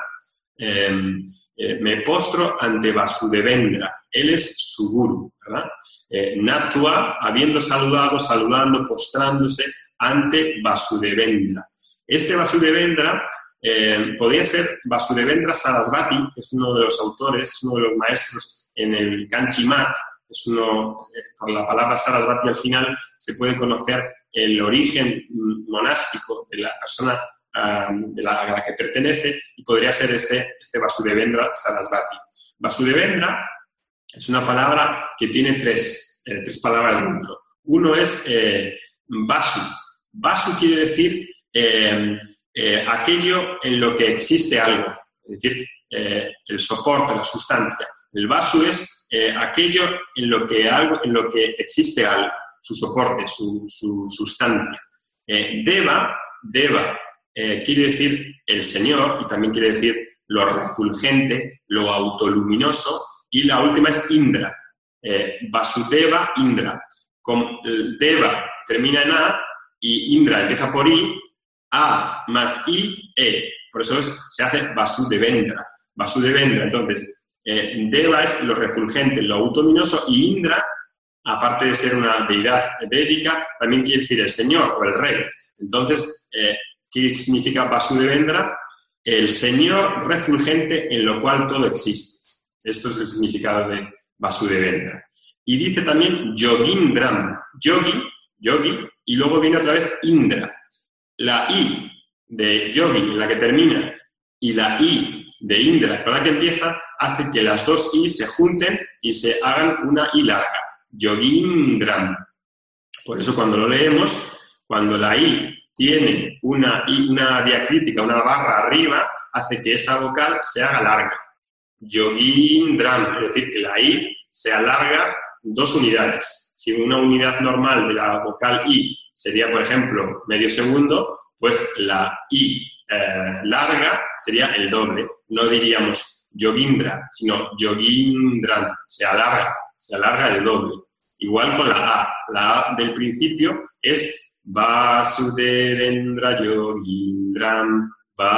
Me postro ante Vasudevendra. Él es su guru, ¿verdad? Natva, habiendo saludando, postrándose ante Vasudevendra. Este Vasudevendra podría ser Vasudevendra Sarasvati, que es uno de los autores, es uno de los maestros en el Kanchi Mat. Es uno, por la palabra Sarasvati al final, se puede conocer el origen monástico de la persona a la que pertenece, y podría ser este Vasudevendra Sarasvati. Vasudevendra es una palabra que tiene tres palabras dentro. Uno es Vasu. Vasu quiere decir aquello en lo que existe algo, es decir, el soporte, la sustancia. El Vasu es aquello en lo que existe algo, su soporte, su sustancia. Deva quiere decir el Señor, y también quiere decir lo refulgente, lo autoluminoso, y la última es Indra. Vasudeva, Indra. Con Deva termina en A y Indra empieza por I, A más I, E. Por eso se hace Vasudevendra. Vasudevendra, entonces, Deva es lo refulgente, lo autominoso, y Indra, aparte de ser una deidad védica, también quiere decir el señor o el rey. Entonces, ¿qué significa Vasudevendra? El señor refulgente en lo cual todo existe. Esto es el significado de Vasudevendra. Y dice también Yogindram, yogi, y luego viene otra vez Indra. La I de yogi, en la que termina, y la I de Indra, con la que empieza, hace que las dos I se junten y se hagan una I larga. Yogindram. Por eso cuando lo leemos, cuando la I tiene una diacrítica, una barra arriba, hace que esa vocal se haga larga. Yogindram, es decir, que la I se alarga 2 unidades. Si una unidad normal de la vocal I sería, por ejemplo, medio segundo, pues la I larga sería el doble. No diríamos Yogindra, sino Yogindram. Se alarga el doble. Igual con la A. La A del principio es Vasudevendra Yogindram.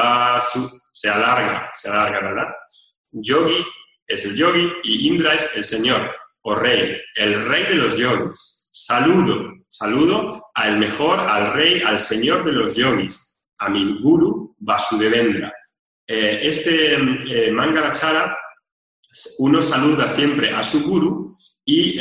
Se alarga, ¿verdad? Yogi es el yogi y Indra es el señor o rey, el rey de los yogis. Saludo al mejor, al rey, al señor de los yogis, a mi guru Vasudevendra. Mangalachara, uno saluda siempre a su guru y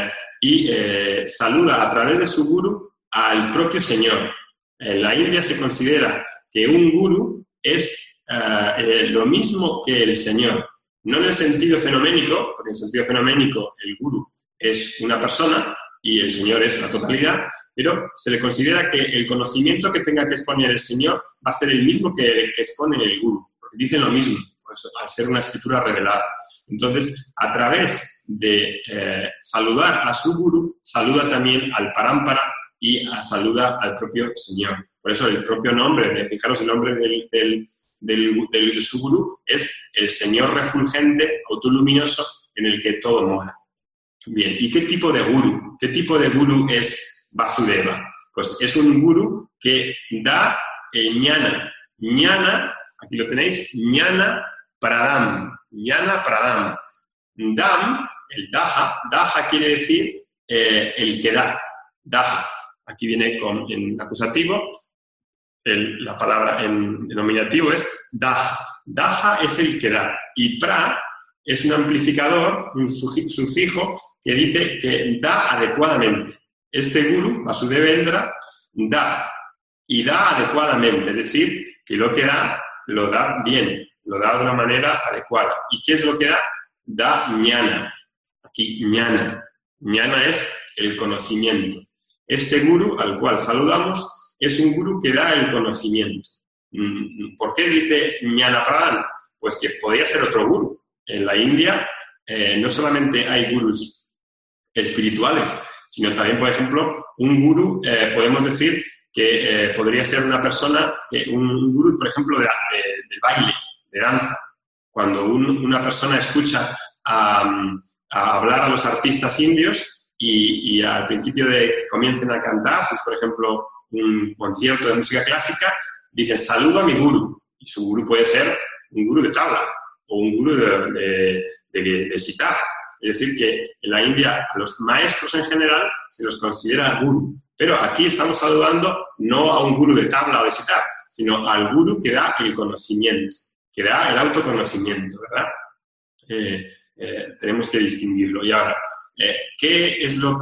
saluda a través de su guru al propio señor. En la India se considera que un guru es lo mismo que el Señor. No en el sentido fenoménico, porque en el sentido fenoménico el gurú es una persona y el Señor es la totalidad, pero se le considera que el conocimiento que tenga que exponer el Señor va a ser el mismo que expone el gurú, porque dicen lo mismo, pues, al ser una escritura revelada. Entonces, a través de saludar a su gurú, saluda también al Parampara y saluda al propio Señor. Por eso el propio nombre, fijaros, el nombre de su gurú es el Señor refulgente, autoluminoso, en el que todo mora. Bien, ¿y qué tipo de gurú? ¿Qué tipo de gurú es Vasudeva? Pues es un gurú que da ñana. Ñana, aquí lo tenéis, ñana pradam. Ñana pradam. Dam, el daha quiere decir el que da. Daha. Aquí viene en acusativo. La palabra en nominativo es daha. Daha es el que da. Y pra es un amplificador, un sufijo, que dice que da adecuadamente. Este gurú, Vasudevendra, da. Y da adecuadamente. Es decir, que lo que da, lo da bien. Lo da de una manera adecuada. ¿Y qué es lo que da? Da ñana. Aquí, ñana. Ñana es el conocimiento. Este gurú al cual saludamos es un gurú que da el conocimiento. ¿Por qué dice ñana pradhan? Pues que podría ser otro gurú. En la India no solamente hay gurús espirituales, sino también, por ejemplo, un gurú, podemos decir que podría ser una persona, un gurú, por ejemplo, de baile, de danza. Cuando una persona escucha a hablar a los artistas indios y al principio de que comiencen a cantar, si es, por ejemplo, un concierto de música clásica, dicen, saluda a mi gurú. Y su gurú puede ser un gurú de tabla o un gurú de sitar. Es decir, que en la India a los maestros en general se los considera gurú. Pero aquí estamos saludando no a un gurú de tabla o de sitar, sino al gurú que da el conocimiento, que da el autoconocimiento, ¿verdad? Tenemos que distinguirlo. Y ahora, ¿qué es lo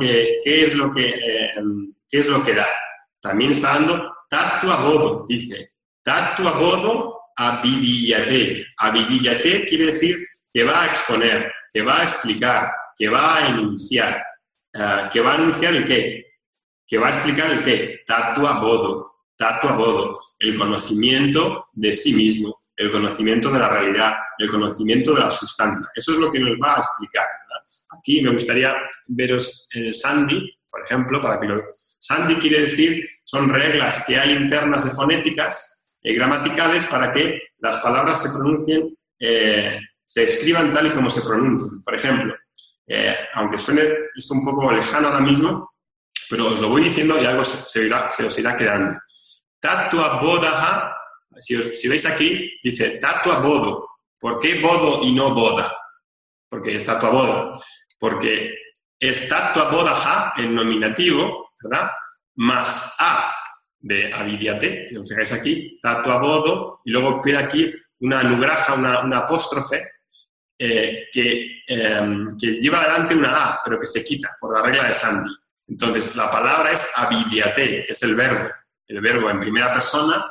que da? También está dando tattva bodo, dice. Tattva bodo avidiyate. Avidiyate quiere decir que va a exponer, que va a explicar, que va a enunciar. ¿Que va a enunciar el qué? Que va a explicar el qué. Tattva bodo. Tattva bodo. El conocimiento de sí mismo, el conocimiento de la realidad, el conocimiento de la sustancia. Eso es lo que nos va a explicar, ¿verdad? Aquí me gustaría veros en el Sandhi, por ejemplo, para que Sandhi quiere decir, son reglas que hay internas de fonéticas gramaticales para que las palabras se pronuncien, se escriban tal y como se pronuncian. Por ejemplo, aunque suene esto un poco lejano ahora mismo, pero os lo voy diciendo y algo se os irá quedando. Tattva bodaha, si veis aquí, dice tattva bodo. ¿Por qué bodo y no boda? Porque es tattva boda. Porque es tattva bodaha en nominativo, ¿verdad? Más a de avidiate, si os fijáis aquí, tattva bodo, y luego viene aquí una anugraja, una apóstrofe, que lleva adelante una a, pero que se quita por la regla de Sandhi. Entonces, la palabra es avidiate, que es el verbo. El verbo en primera persona,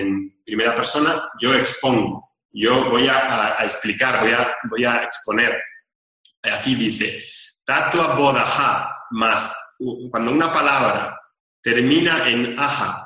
yo expongo, yo voy a explicar, voy a exponer. Aquí dice, tattva bodaha, más, cuando una palabra termina en aja,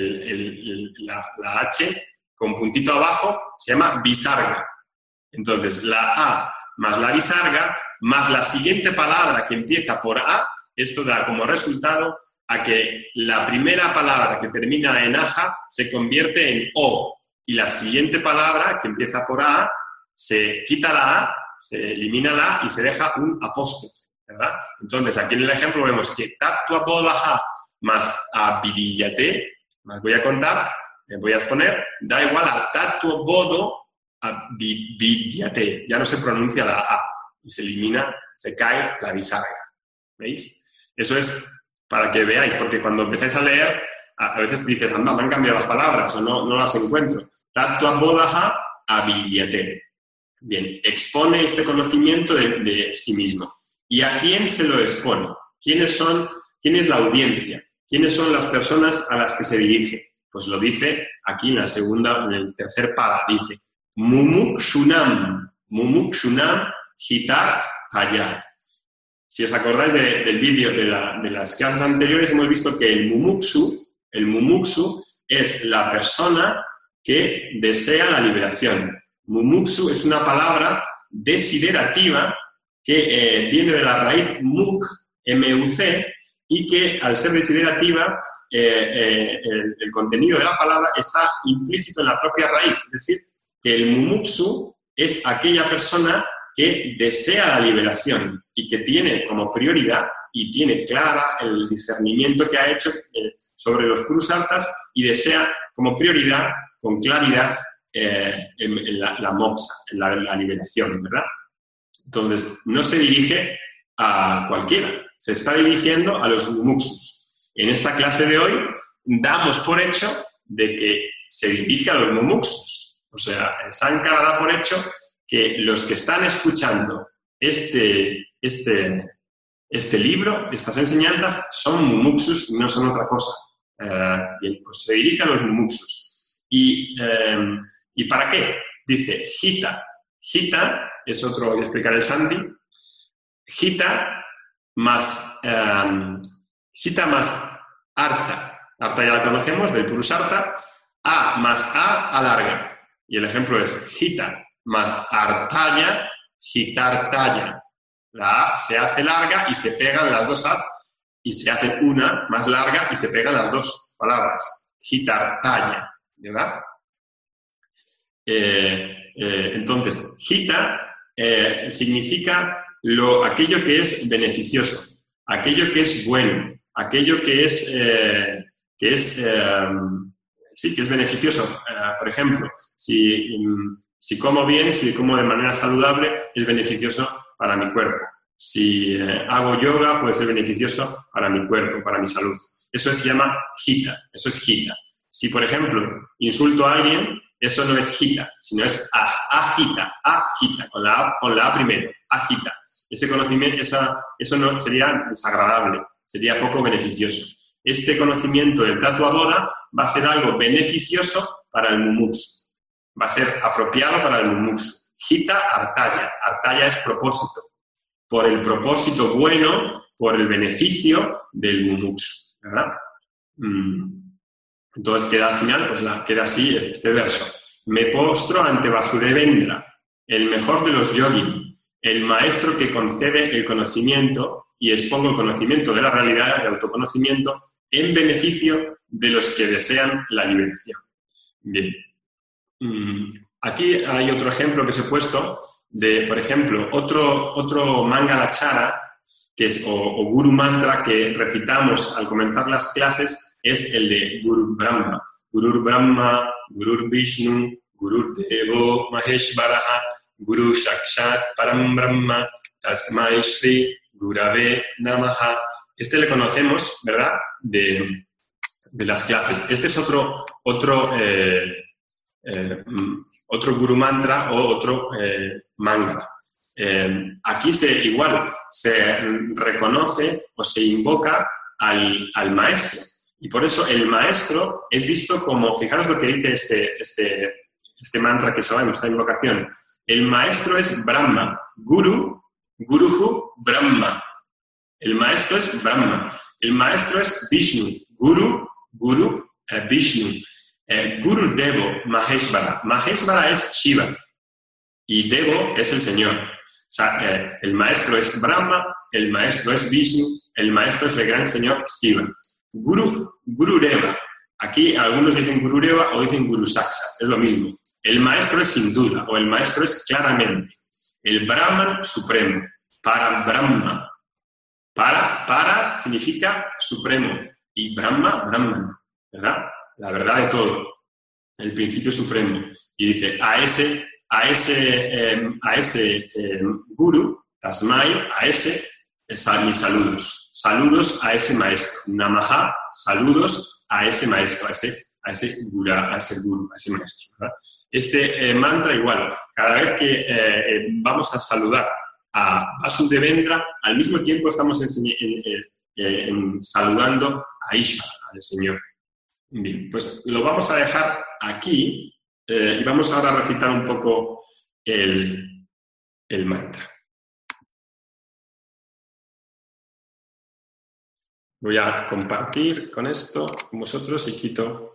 la H con puntito abajo, se llama visarga. Entonces, la A más la visarga, más la siguiente palabra que empieza por A, esto da como resultado a que la primera palabra que termina en aja se convierte en O, y la siguiente palabra que empieza por A, se quita la A, se elimina la A y se deja un apóstrofe, ¿verdad? Entonces, aquí en el ejemplo vemos que tattva bodaha más avidiyate, más voy a contar, voy a exponer, da igual a tattva bodo avidiyate. Ya no se pronuncia la A y se elimina, se cae la visarga. ¿Veis? Eso es para que veáis, porque cuando empezáis a leer, a veces dices, anda, me han cambiado las palabras o no las encuentro. Tattva bodaha avidiyate. Bien, expone este conocimiento de sí mismo. ¿Y a quién se lo expone? ¿Quién es la audiencia? ¿Quiénes son las personas a las que se dirige? Pues lo dice aquí en el tercer pada, dice Mumukshunam Hitar Taya. Si os acordáis del vídeo de las clases anteriores, hemos visto que el mumuksu es la persona que desea la liberación. Mumuksu es una palabra desiderativa que viene de la raíz muk, M-U-C, y que al ser desiderativa, el contenido de la palabra está implícito en la propia raíz. Es decir, que el mumuksu es aquella persona que desea la liberación y que tiene como prioridad y tiene clara el discernimiento que ha hecho sobre los purusartas y desea como prioridad, con claridad, en la moksha, en la liberación, ¿verdad? Entonces, no se dirige a cualquiera, se está dirigiendo a los mumuksus. En esta clase de hoy damos por hecho de que se dirige a los mumuksus. O sea, Sankara da por hecho que los que están escuchando este libro, estas enseñanzas, son mumuksus y no son otra cosa. Bien, pues se dirige a los mumuksus. ¿Y para qué? Dice Hita. Hita es otro, voy a explicar el Sandhi. Hita más Arta. Arta ya la conocemos, del Purusarta. A más A alarga. Y el ejemplo es Hita más Artaya, Hitartaya. La A se hace larga y se pegan las dos As y se hace una más larga y se pegan las dos palabras. Hitartaya, ¿verdad? Entonces, Hita significa aquello que es beneficioso, aquello que es bueno, aquello que es beneficioso. Por ejemplo, si como bien, si como de manera saludable, es beneficioso para mi cuerpo. Si hago yoga, puede ser beneficioso para mi cuerpo, para mi salud. Eso se llama hita, eso es hita. Si, por ejemplo, insulto a alguien, eso no es hita, sino es ajita, con la A primero, ajita. Ese conocimiento, eso no sería desagradable, sería poco beneficioso. Este conocimiento del Tattva Boda va a ser algo beneficioso para el mumuksu. Va a ser apropiado para el mumuksu. Hita Artaya. Artaya es propósito. Por el propósito bueno, por el beneficio del mumuksu, ¿verdad? Entonces queda al final, pues queda así este verso. Me postro ante Vasudevendra, el mejor de los yogin, el maestro que concede el conocimiento y expongo el conocimiento de la realidad, el autoconocimiento, en beneficio de los que desean la liberación. Bien. Aquí hay otro ejemplo que os he puesto de, por ejemplo, otro Mangalachara, que es, o Guru Mantra que recitamos al comenzar las clases, es el de Guru Brahma. Guru Brahma, Guru Vishnu, Guru Devo Maheshvaraha, Guru Sakshat Param Brahma, Tasmai Shri Gurave Namaha. Este le conocemos, ¿verdad?, de las clases. Este es otro Guru Mantra o otro Mantra. Aquí se reconoce o se invoca al maestro. Y por eso el maestro es visto como, fijaros lo que dice este mantra que sabemos, esta invocación. El maestro es Brahma, Guruhu Brahma. El maestro es Brahma. El maestro es Vishnu, Guru Vishnu. Guru Devo Maheshvara. Maheshvara es Shiva y Devo es el Señor. O sea, el maestro es Brahma, el maestro es Vishnu, el maestro es el gran Señor Shiva. Gurudeva. Aquí algunos dicen Gurudeva o dicen Guru Saksa, es lo mismo. El maestro es sin duda o el maestro es claramente. El Brahman supremo, para Brahma. Para significa supremo y Brahman, ¿verdad? La verdad de todo, el principio supremo. Y dice, a ese guru, Tasmai, a ese, mis saludos. Saludos a ese maestro. Namaha, saludos a ese maestro, a ese guru, a ese maestro, ¿verdad? Este mantra igual, cada vez que vamos a saludar a Vasudevendra, al mismo tiempo estamos saludando a Ishvara, al Señor. Bien, pues lo vamos a dejar aquí y vamos ahora a recitar un poco el mantra. Voy a compartir con esto con vosotros y quito